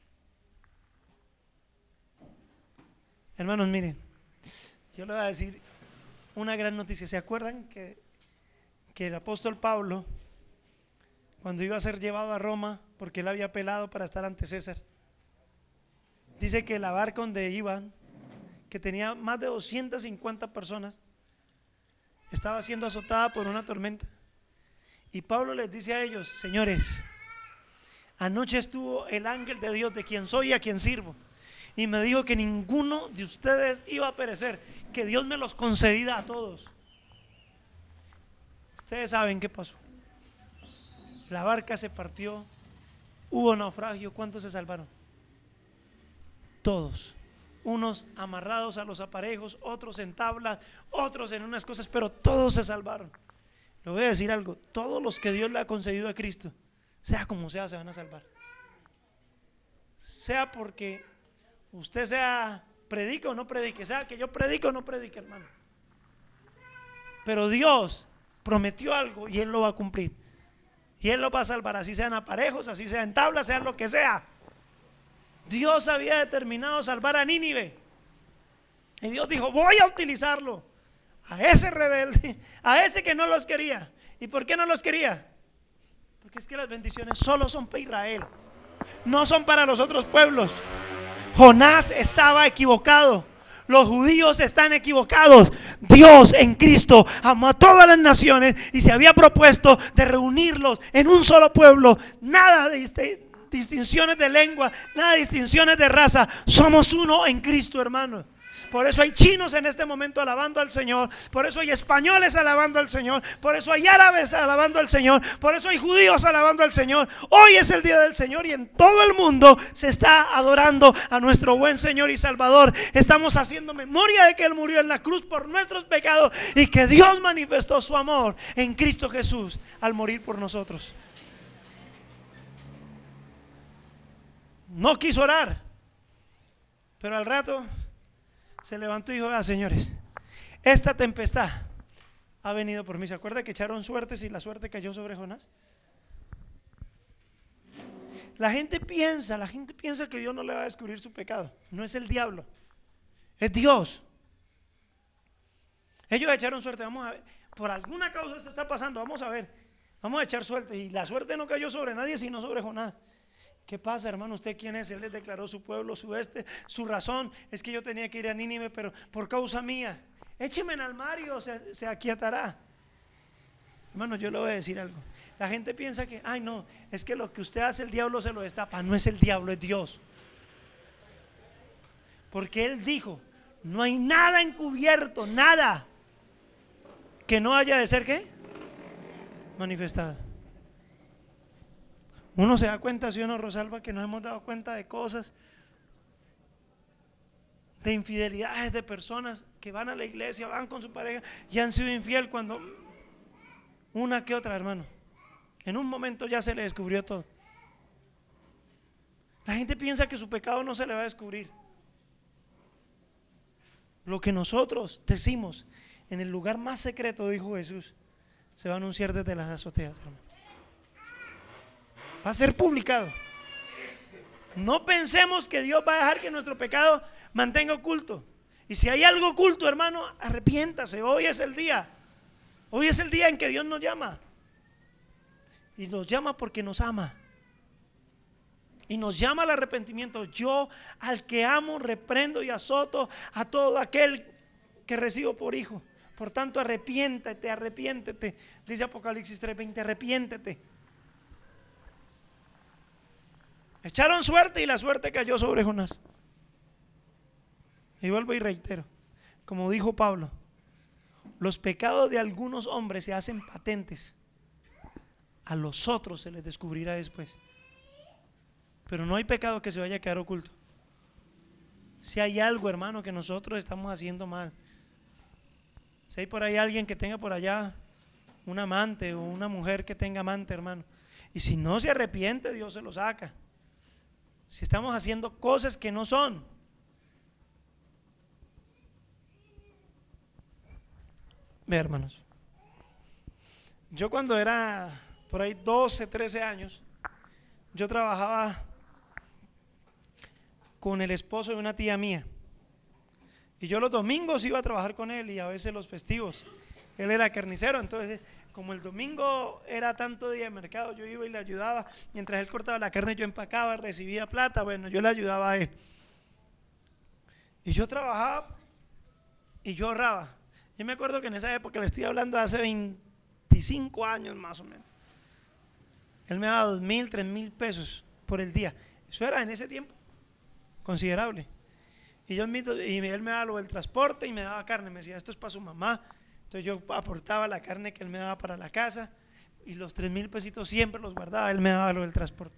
Hermanos, miren, yo les voy a decir una gran noticia. ¿Se acuerdan que, que el apóstol Pablo, cuando iba a ser llevado a Roma, porque él había apelado para estar ante César, dice que la barca donde iban, que tenía más de doscientas cincuenta personas, estaba siendo azotada por una tormenta? Y Pablo les dice a ellos, señores, anoche estuvo el ángel de Dios, de quien soy y a quien sirvo, y me dijo que ninguno de ustedes iba a perecer, que Dios me los concedía a todos. Ustedes saben qué pasó. La barca se partió, hubo naufragio. ¿Cuántos se salvaron? Todos. Unos amarrados a los aparejos, otros en tablas, otros en unas cosas, pero todos se salvaron. Le voy a decir algo, todos los que Dios le ha concedido a Cristo, sea como sea, se van a salvar. Sea porque usted sea predique o no predique, sea que yo predique o no predique, hermano, pero Dios prometió algo y Él lo va a cumplir, y Él lo va a salvar, así sean aparejos, así sean tablas, sea lo que sea. Dios había determinado salvar a Nínive y Dios dijo, voy a utilizarlo a ese rebelde, a ese que no los quería. ¿Y por qué no los quería? Porque es que las bendiciones solo son para Israel, no son para los otros pueblos. Jonás estaba equivocado, los judíos están equivocados. Dios en Cristo amó a todas las naciones y se había propuesto de reunirlos en un solo pueblo. Nada de distinciones de lengua, nada de distinciones de raza. Somos uno en Cristo, hermano. Por eso hay chinos en este momento alabando al Señor. Por eso hay españoles alabando al Señor. Por eso hay árabes alabando al Señor. Por eso hay judíos alabando al Señor. Hoy es el día del Señor y en todo el mundo se está adorando a nuestro buen Señor y Salvador. Estamos haciendo memoria de que Él murió en la cruz por nuestros pecados y que Dios manifestó su amor en Cristo Jesús al morir por nosotros. No quiso orar, pero al rato se levantó y dijo: ah, señores, esta tempestad ha venido por mí. ¿Se acuerda que echaron suertes y la suerte cayó sobre Jonás? La gente piensa, la gente piensa que Dios no le va a descubrir su pecado. No es el diablo, es Dios. Ellos echaron suerte. Vamos a ver, por alguna causa esto está pasando, vamos a ver, vamos a echar suerte. Y la suerte no cayó sobre nadie sino sobre Jonás. ¿Qué pasa, hermano? ¿Usted quién es? Él les declaró su pueblo, su este, su razón es que yo tenía que ir a Nínive, pero por causa mía. Écheme en el mar y se, se aquietará. Hermano, yo le voy a decir algo. La gente piensa que, ay no, es que lo que usted hace el diablo se lo destapa. No es el diablo, es Dios. Porque Él dijo, no hay nada encubierto, nada que no haya de ser, ¿qué? Manifestado. Uno se da cuenta, ¿sí o no, Rosalba? Que nos hemos dado cuenta de cosas, de infidelidades de personas que van a la iglesia, van con su pareja y han sido infiel cuando una que otra, hermano. En un momento ya se le descubrió todo. La gente piensa que su pecado no se le va a descubrir. Lo que nosotros decimos en el lugar más secreto, dijo Jesús, se va a anunciar desde las azoteas, hermano. Va a ser publicado. No pensemos que Dios va a dejar que nuestro pecado mantenga oculto. Y si hay algo oculto, hermano, arrepiéntase. Hoy es el día. Hoy es el día en que Dios nos llama. Y nos llama porque nos ama. Y nos llama al arrepentimiento. Yo al que amo reprendo y azoto a todo aquel que recibo por hijo. Por tanto, arrepiéntete, arrepiéntete. Dice Apocalipsis tres veinte, arrepiéntete. Echaron suerte y la suerte cayó sobre Jonás. Y vuelvo y reitero, como dijo Pablo, los pecados de algunos hombres se hacen patentes, a los otros se les descubrirá después. Pero no hay pecado que se vaya a quedar oculto. Si hay algo, hermano, que nosotros estamos haciendo mal, si hay por ahí alguien que tenga por allá un amante o una mujer que tenga amante, hermano, y si no se arrepiente, Dios se lo saca. Si estamos haciendo cosas que no son. Ve, hermanos, yo cuando era por ahí doce, trece años, yo trabajaba con el esposo de una tía mía. Y yo los domingos iba a trabajar con él y a veces los festivos. Él era carnicero, entonces como el domingo era tanto día de mercado, yo iba y le ayudaba. Mientras él cortaba la carne yo empacaba, recibía plata, bueno, yo le ayudaba a él. Y yo trabajaba y yo ahorraba. Yo me acuerdo que en esa época, le estoy hablando de hace veinticinco años más o menos, él me daba dos mil, tres mil pesos por el día. Eso era en ese tiempo considerable. Y, yo, y él me daba lo del transporte y me daba carne, me decía, esto es para su mamá. Entonces yo aportaba la carne que él me daba para la casa y los tres mil pesitos siempre los guardaba, él me daba lo del transporte.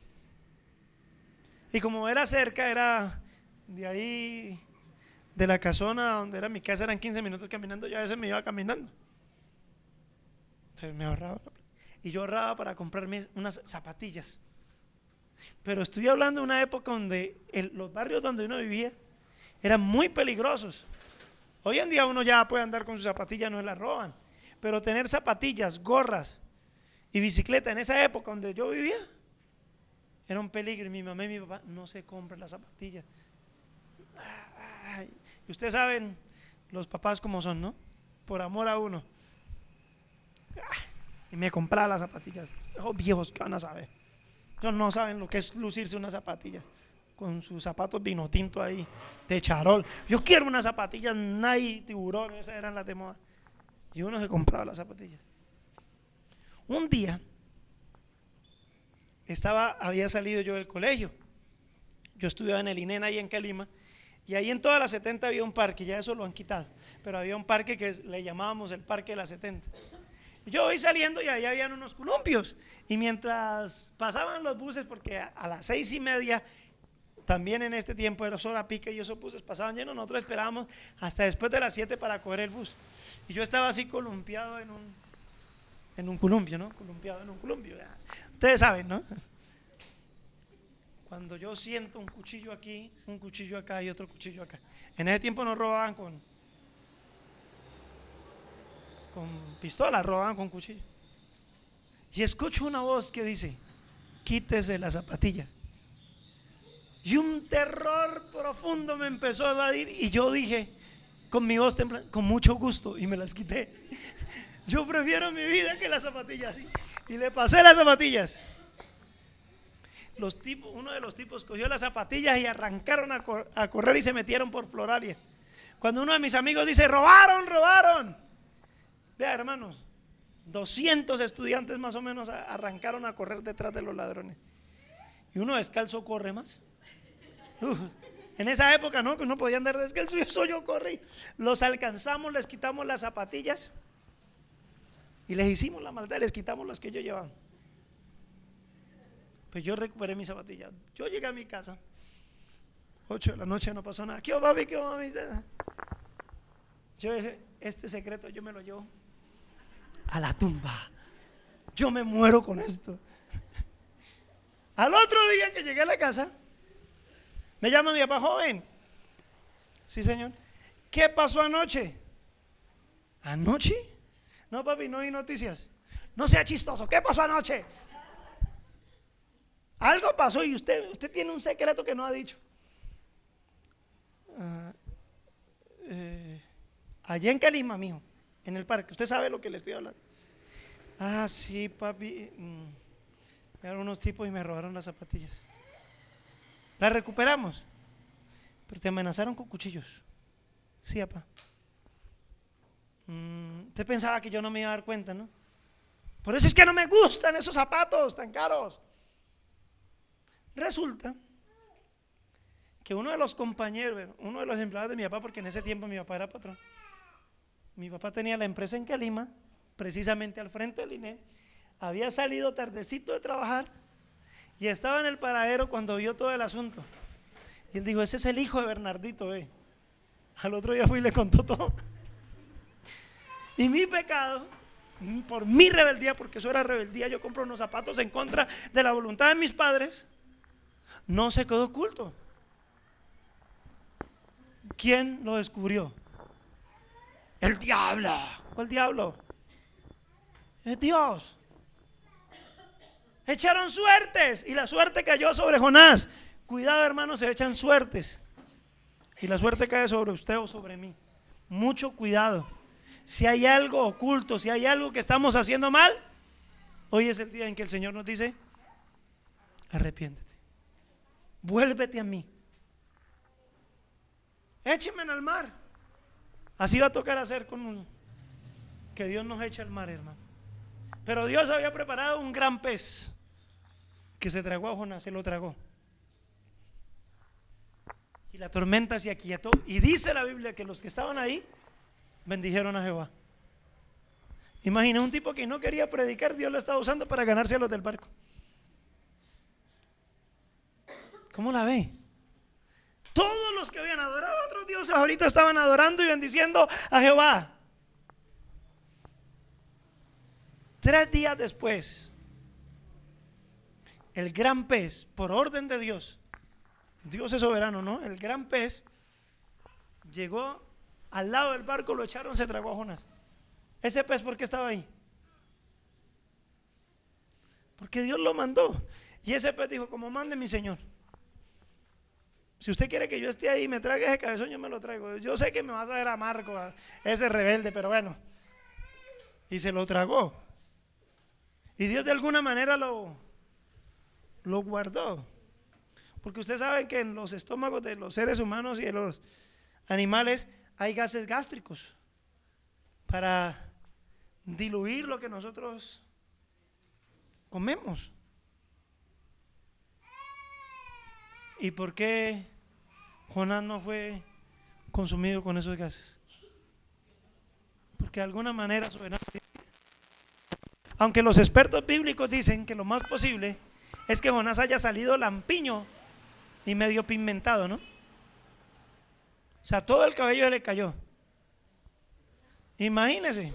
Y como era cerca, era de ahí, de la casona donde era mi casa, eran quince minutos caminando, yo a veces me iba caminando. Entonces me ahorraba. Y yo ahorraba para comprarme unas zapatillas. Pero estoy hablando de una época donde el, los barrios donde uno vivía eran muy peligrosos. Hoy en día uno ya puede andar con sus zapatillas, no se las roban. Pero tener zapatillas, gorras y bicicleta en esa época donde yo vivía era un peligro. Y mi mamá y mi papá, no se compran las zapatillas. Ay, y ustedes saben los papás como son, ¿no? Por amor a uno. Y me compraba las zapatillas. Esos viejos que van a saber. Ellos no saben lo que es lucirse unas zapatillas con sus zapatos vino tinto ahí de charol. Yo quiero unas zapatillas Nike tiburón, esas eran las de moda. Y uno se compraba las zapatillas. Un día estaba, había salido yo del colegio. Yo estudiaba en el I N E N ahí en Calima. Y ahí en toda la setenta había un parque, ya eso lo han quitado, pero había un parque que le llamábamos el Parque de la setenta. Y yo voy saliendo y ahí habían unos columpios. Y mientras pasaban los buses, porque a, a las seis y media, también en este tiempo era hora pica y esos buses pasaban llenos, nosotros esperábamos hasta después de las siete para coger el bus. Y yo estaba así columpiado en un, en un columpio, ¿no? Columpiado en un columpio. Ustedes saben, ¿no? Cuando yo siento un cuchillo aquí, un cuchillo acá y otro cuchillo acá. En ese tiempo no robaban con, con pistolas, robaban con cuchillo. Y escucho una voz que dice: quítese las zapatillas. Y un terror profundo me empezó a evadir y yo dije, con mi voz temblando, con mucho gusto, y me las quité. Yo prefiero mi vida que las zapatillas. Y le pasé las zapatillas. Los tipos, uno de los tipos cogió las zapatillas y arrancaron a, cor a correr y se metieron por Floralia. Cuando uno de mis amigos dice: robaron, robaron. Vea, hermanos, doscientos estudiantes más o menos arrancaron a correr detrás de los ladrones. Y uno descalzo corre más. Uf, en esa época no, que uno podía andar descalzo, y eso yo corrí. Los alcanzamos, les quitamos las zapatillas y les hicimos la maldad, les quitamos las que ellos llevaban. Pues yo recuperé mis zapatillas. Yo llegué a mi casa, ocho de la noche, no pasó nada. ¿Qué va, papi? ¿Qué va, mami? Yo dije, este secreto yo me lo llevo a la tumba. Yo me muero con esto. Al otro día que llegué a la casa, me llama mi papá: joven. Sí, señor. ¿Qué pasó anoche? ¿Anoche? No, papi, no hay noticias. No sea chistoso. ¿Qué pasó anoche? Algo pasó y usted, usted tiene un secreto que no ha dicho. Uh, eh, allá en Calima, mijo, en el parque. Usted sabe lo que le estoy hablando. Ah, sí, papi. Mm, Llegaron unos tipos y me robaron las zapatillas. Las recuperamos, pero te amenazaron con cuchillos. Sí, papá. Mm, usted pensaba que yo no me iba a dar cuenta, ¿no? Por eso es que no me gustan esos zapatos tan caros. Resulta que uno de los compañeros, uno de los empleados de mi papá, porque en ese tiempo mi papá era patrón, mi papá tenía la empresa en Calima, precisamente al frente del I N E, había salido tardecito de trabajar y estaba en el paradero cuando vio todo el asunto. Y él dijo: ese es el hijo de Bernardito, eh. Al otro día fui y le contó todo. Y mi pecado, por mi rebeldía, porque eso era rebeldía, yo compro unos zapatos en contra de la voluntad de mis padres, no se quedó oculto. ¿Quién lo descubrió? El diablo. ¿Cuál diablo? Es Dios. Echaron suertes y la suerte cayó sobre Jonás. Cuidado, hermanos, se echan suertes y la suerte cae sobre usted o sobre mí. Mucho cuidado. Si hay algo oculto, si hay algo que estamos haciendo mal, hoy es el día en que el Señor nos dice: arrepiéntete, vuélvete a mí, écheme al mar. Así va a tocar hacer con uno, que Dios nos eche al mar, hermano. Pero Dios había preparado un gran pez que se tragó a Jonás, se lo tragó. Y la tormenta se aquietó. Y dice la Biblia que los que estaban ahí bendijeron a Jehová. Imagina un tipo que no quería predicar, Dios lo estaba usando para ganarse a los del barco. ¿Cómo la ve? Todos los que habían adorado a otros dioses ahorita estaban adorando y bendiciendo a Jehová. Tres días después, el gran pez, por orden de Dios, Dios es soberano, ¿no? El gran pez llegó al lado del barco, lo echaron, se tragó a Jonás. ¿Ese pez por qué estaba ahí? Porque Dios lo mandó. Y ese pez dijo: como mande mi Señor. Si usted quiere que yo esté ahí y me trague ese cabezón, yo me lo traigo. Yo sé que me vas a ver amargo, ese rebelde, pero bueno. Y se lo tragó. Y Dios de alguna manera lo, lo guardó. Porque usted sabe que en los estómagos de los seres humanos y de los animales hay gases gástricos para diluir lo que nosotros comemos. ¿Y por qué Jonás no fue consumido con esos gases, porque de alguna manera su veneno, aunque los expertos bíblicos dicen que lo más posible es que Jonás haya salido lampiño y medio pigmentado, ¿no? O sea, todo el cabello se le cayó. Imagínense.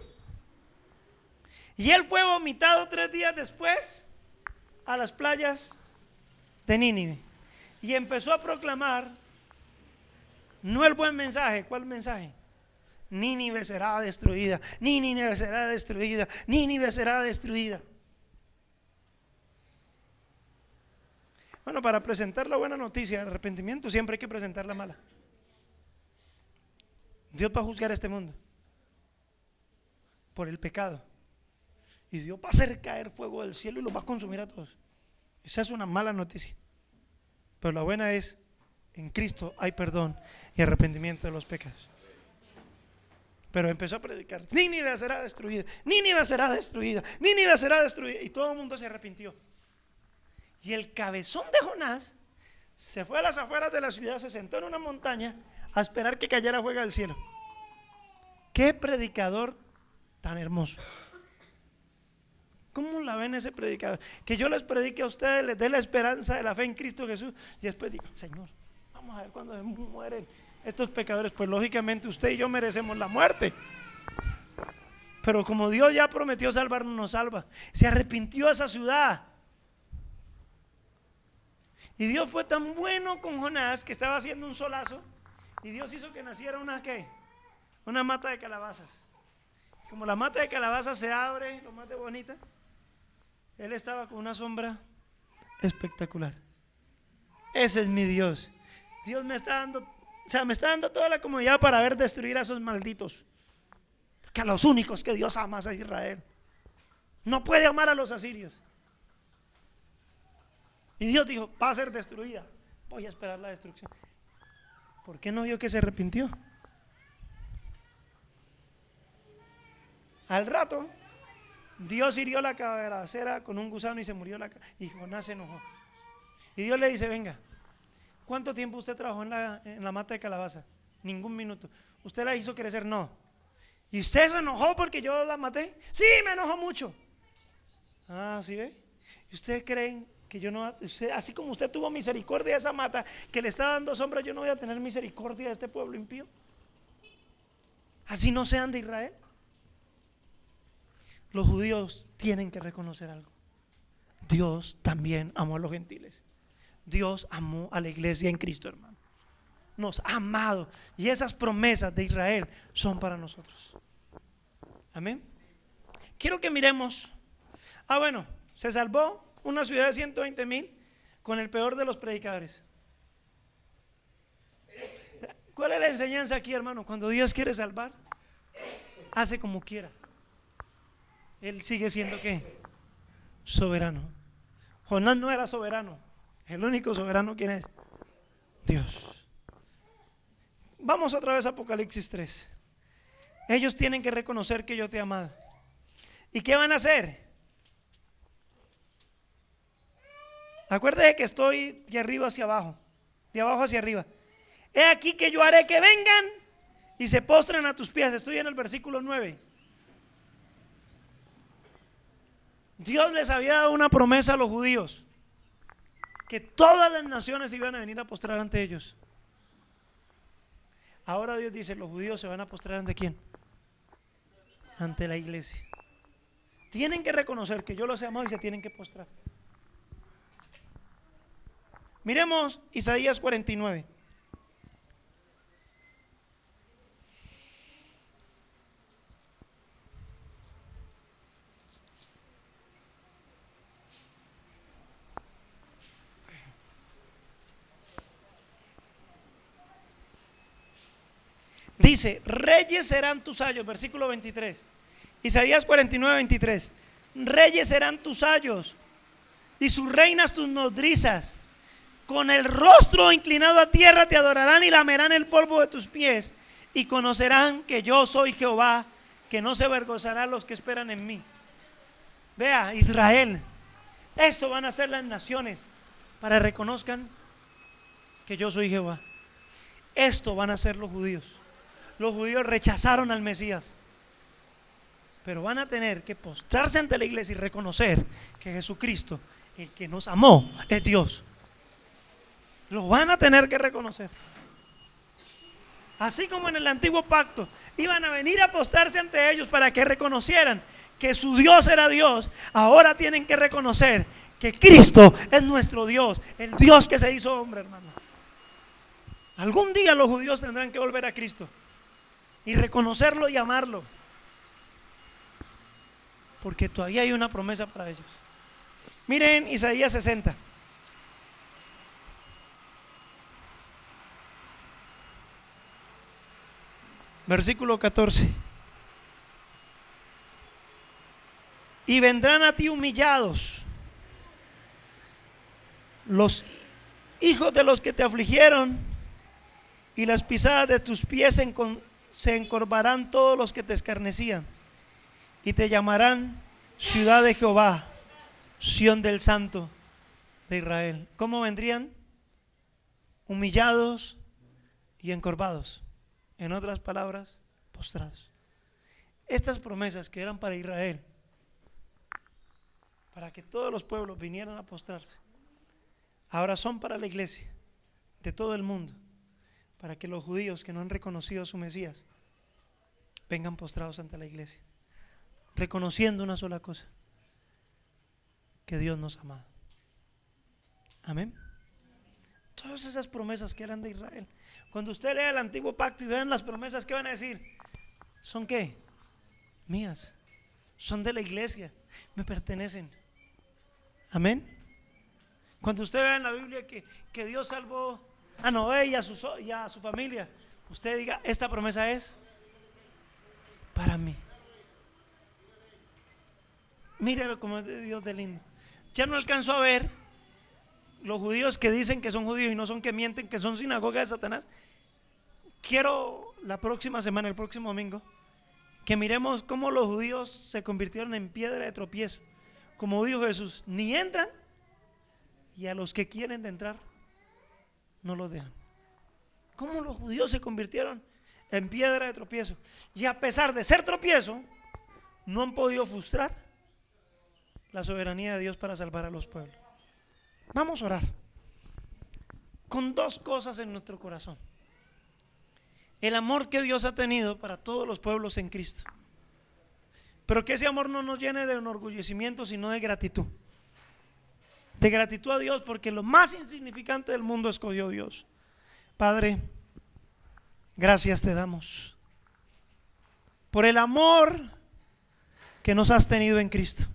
Y él fue vomitado tres días después a las playas de Nínive y empezó a proclamar no el buen mensaje. ¿Cuál mensaje? Nínive será destruida, Nínive será destruida, Nínive será destruida. Bueno, para presentar la buena noticia, el arrepentimiento, siempre hay que presentar la mala. Dios va a juzgar a este mundo por el pecado, y Dios va a hacer caer fuego del cielo y los va a consumir a todos. Esa es una mala noticia, pero la buena es: en Cristo hay perdón y arrepentimiento de los pecados. Pero empezó a predicar: Nínive será destruida, Nínive será destruida, Nínive será destruida, y todo el mundo se arrepintió. Y el cabezón de Jonás se fue a las afueras de la ciudad, se sentó en una montaña a esperar que cayera fuego del cielo. Qué predicador tan hermoso. ¿Cómo la ven ese predicador? Que yo les predique a ustedes, les dé la esperanza de la fe en Cristo Jesús, y después digo: Señor, vamos a ver cuándo mueren estos pecadores. Pues lógicamente usted y yo merecemos la muerte, pero como Dios ya prometió salvarnos, nos salva. Se arrepintió esa ciudad. Y Dios fue tan bueno con Jonás que estaba haciendo un solazo, y Dios hizo que naciera una ¿qué? Una mata de calabazas. Como la mata de calabazas se abre, lo más de bonita, él estaba con una sombra espectacular. Ese es mi Dios. Dios me está dando, o sea, me está dando toda la comodidad para ver destruir a esos malditos, que a los únicos que Dios ama es a Israel. No puede amar a los asirios. Y Dios dijo: va a ser destruida, voy a esperar la destrucción. ¿Por qué no vio que se arrepintió? Al rato Dios hirió la cabecera con un gusano y se murió la, y Jonás se enojó. Y Dios le dice: venga, ¿cuánto tiempo usted trabajó en la, en la mata de calabaza? Ningún minuto. ¿Usted la hizo crecer? No. ¿Y usted se enojó porque yo la maté? Sí, me enojó mucho. Ah, ¿sí ve? ¿Y ustedes creen que yo no, usted, así como usted tuvo misericordia de esa mata que le está dando sombra, yo no voy a tener misericordia de este pueblo impío? Así no sean de Israel. Los judíos tienen que reconocer algo: Dios también amó a los gentiles. Dios amó a la iglesia en Cristo, hermano. Nos ha amado, y esas promesas de Israel son para nosotros. Amén. Quiero que miremos. Ah, bueno, se salvó una ciudad de ciento veinte mil con el peor de los predicadores. ¿Cuál es la enseñanza aquí, hermano? Cuando Dios quiere salvar, hace como quiera. Él sigue siendo ¿qué? Soberano. Jonás no era soberano. El único soberano, ¿quién es? Dios. Vamos otra vez a Apocalipsis tres. Ellos tienen que reconocer que yo te he amado. ¿Y qué van a hacer? Acuérdate que estoy de arriba hacia abajo, de abajo hacia arriba. He aquí que yo haré que vengan y se postren a tus pies. Estoy en el versículo nueve. Dios les había dado una promesa a los judíos, que todas las naciones iban a venir a postrar ante ellos. Ahora Dios dice: los judíos se van a postrar ante ¿quién? Ante la iglesia. Tienen que reconocer que yo los he amado y se tienen que postrar. Miremos Isaías cuarenta y nueve. Dice: reyes serán tus ayos, versículo veintitrés. Isaías cuarenta y nueve, veintitrés. Reyes serán tus ayos y sus reinas tus nodrizas. Con el rostro inclinado a tierra te adorarán y lamerán el polvo de tus pies, y conocerán que yo soy Jehová, que no se avergonzarán los que esperan en mí. Vea, Israel, esto van a hacer las naciones para que reconozcan que yo soy Jehová. Esto van a hacer los judíos. Los judíos rechazaron al Mesías, pero van a tener que postrarse ante la iglesia y reconocer que Jesucristo, el que nos amó, es Dios. Lo van a tener que reconocer. Así como en el antiguo pacto iban a venir a postrarse ante ellos para que reconocieran que su Dios era Dios, ahora tienen que reconocer que Cristo es nuestro Dios, el Dios que se hizo hombre, hermano. Algún día los judíos tendrán que volver a Cristo y reconocerlo y amarlo, porque todavía hay una promesa para ellos. Miren Isaías sesenta. Versículo catorce. Y vendrán a ti humillados los hijos de los que te afligieron, y las pisadas de tus pies se, encon- se encorvarán todos los que te escarnecían, y te llamarán ciudad de Jehová, Sión del Santo de Israel. ¿Cómo vendrían? Humillados y encorvados. En otras palabras, postrados. Estas promesas que eran para Israel, para que todos los pueblos vinieran a postrarse, ahora son para la iglesia de todo el mundo, para que los judíos que no han reconocido a su Mesías vengan postrados ante la iglesia, reconociendo una sola cosa: que Dios nos ha amado. Amén. Todas esas promesas que eran de Israel, cuando usted lea el antiguo pacto y vean las promesas, ¿qué van a decir? ¿Son qué? Mías. Son de la iglesia, me pertenecen. Amén. Cuando usted vea en la Biblia que, que Dios salvó a Noé y a, su, y a su familia, usted diga: esta promesa es para mí. Míralo como es de Dios de lindo. Ya no alcanzo a ver los judíos que dicen que son judíos y no son, que mienten, que son sinagoga de Satanás. Quiero la próxima semana, el próximo domingo, que miremos cómo los judíos se convirtieron en piedra de tropiezo. Como dijo Jesús, ni entran, y a los que quieren de entrar no los dejan. Cómo los judíos se convirtieron en piedra de tropiezo, y a pesar de ser tropiezo, no han podido frustrar la soberanía de Dios para salvar a los pueblos. Vamos a orar con dos cosas en nuestro corazón: el amor que Dios ha tenido para todos los pueblos en Cristo, pero que ese amor no nos llene de enorgullecimiento, sino de gratitud. De gratitud a Dios, porque lo más insignificante del mundo escogió Dios. Padre, gracias te damos por el amor que nos has tenido en Cristo,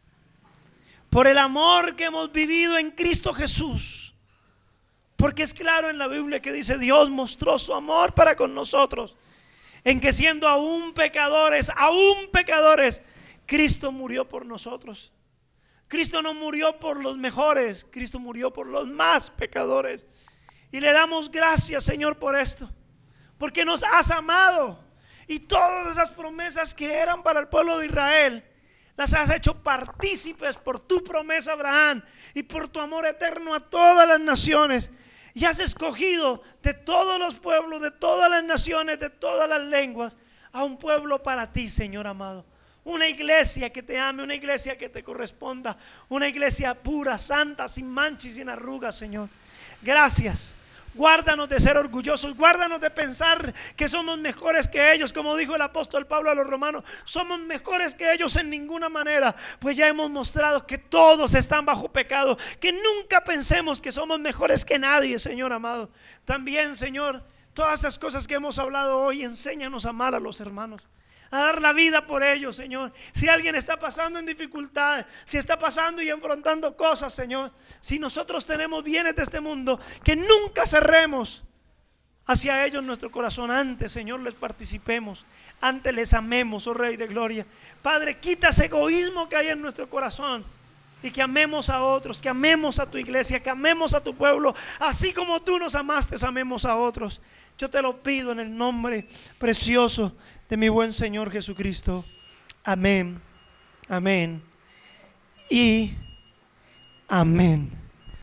por el amor que hemos vivido en Cristo Jesús, porque es claro en la Biblia que dice: Dios mostró su amor para con nosotros, en que siendo aún pecadores, aún pecadores, Cristo murió por nosotros. Cristo no murió por los mejores, Cristo murió por los más pecadores. Y le damos gracias, Señor, por esto, porque nos has amado, y todas esas promesas que eran para el pueblo de Israel las has hecho partícipes por tu promesa, Abraham, y por tu amor eterno a todas las naciones. Y has escogido de todos los pueblos, de todas las naciones, de todas las lenguas, a un pueblo para ti, Señor amado. Una iglesia que te ame, una iglesia que te corresponda, una iglesia pura, santa, sin mancha y sin arrugas, Señor. Gracias. Guárdanos de ser orgullosos, guárdanos de pensar que somos mejores que ellos, como dijo el apóstol Pablo a los romanos: somos mejores que ellos en ninguna manera, pues ya hemos mostrado que todos están bajo pecado. Que nunca pensemos que somos mejores que nadie, Señor amado. También, Señor, todas esas cosas que hemos hablado hoy, enséñanos a amar a los hermanos, a dar la vida por ellos, Señor. Si alguien está pasando en dificultad, si está pasando y enfrentando cosas, Señor, si nosotros tenemos bienes de este mundo, que nunca cerremos hacia ellos nuestro corazón. Antes, Señor, les participemos, antes les amemos, oh Rey de Gloria. Padre, quita ese egoísmo que hay en nuestro corazón, y que amemos a otros, que amemos a tu iglesia, que amemos a tu pueblo, así como tú nos amaste, amemos a otros. Yo te lo pido en el nombre precioso de mi buen Señor Jesucristo. Amén, amén y amén.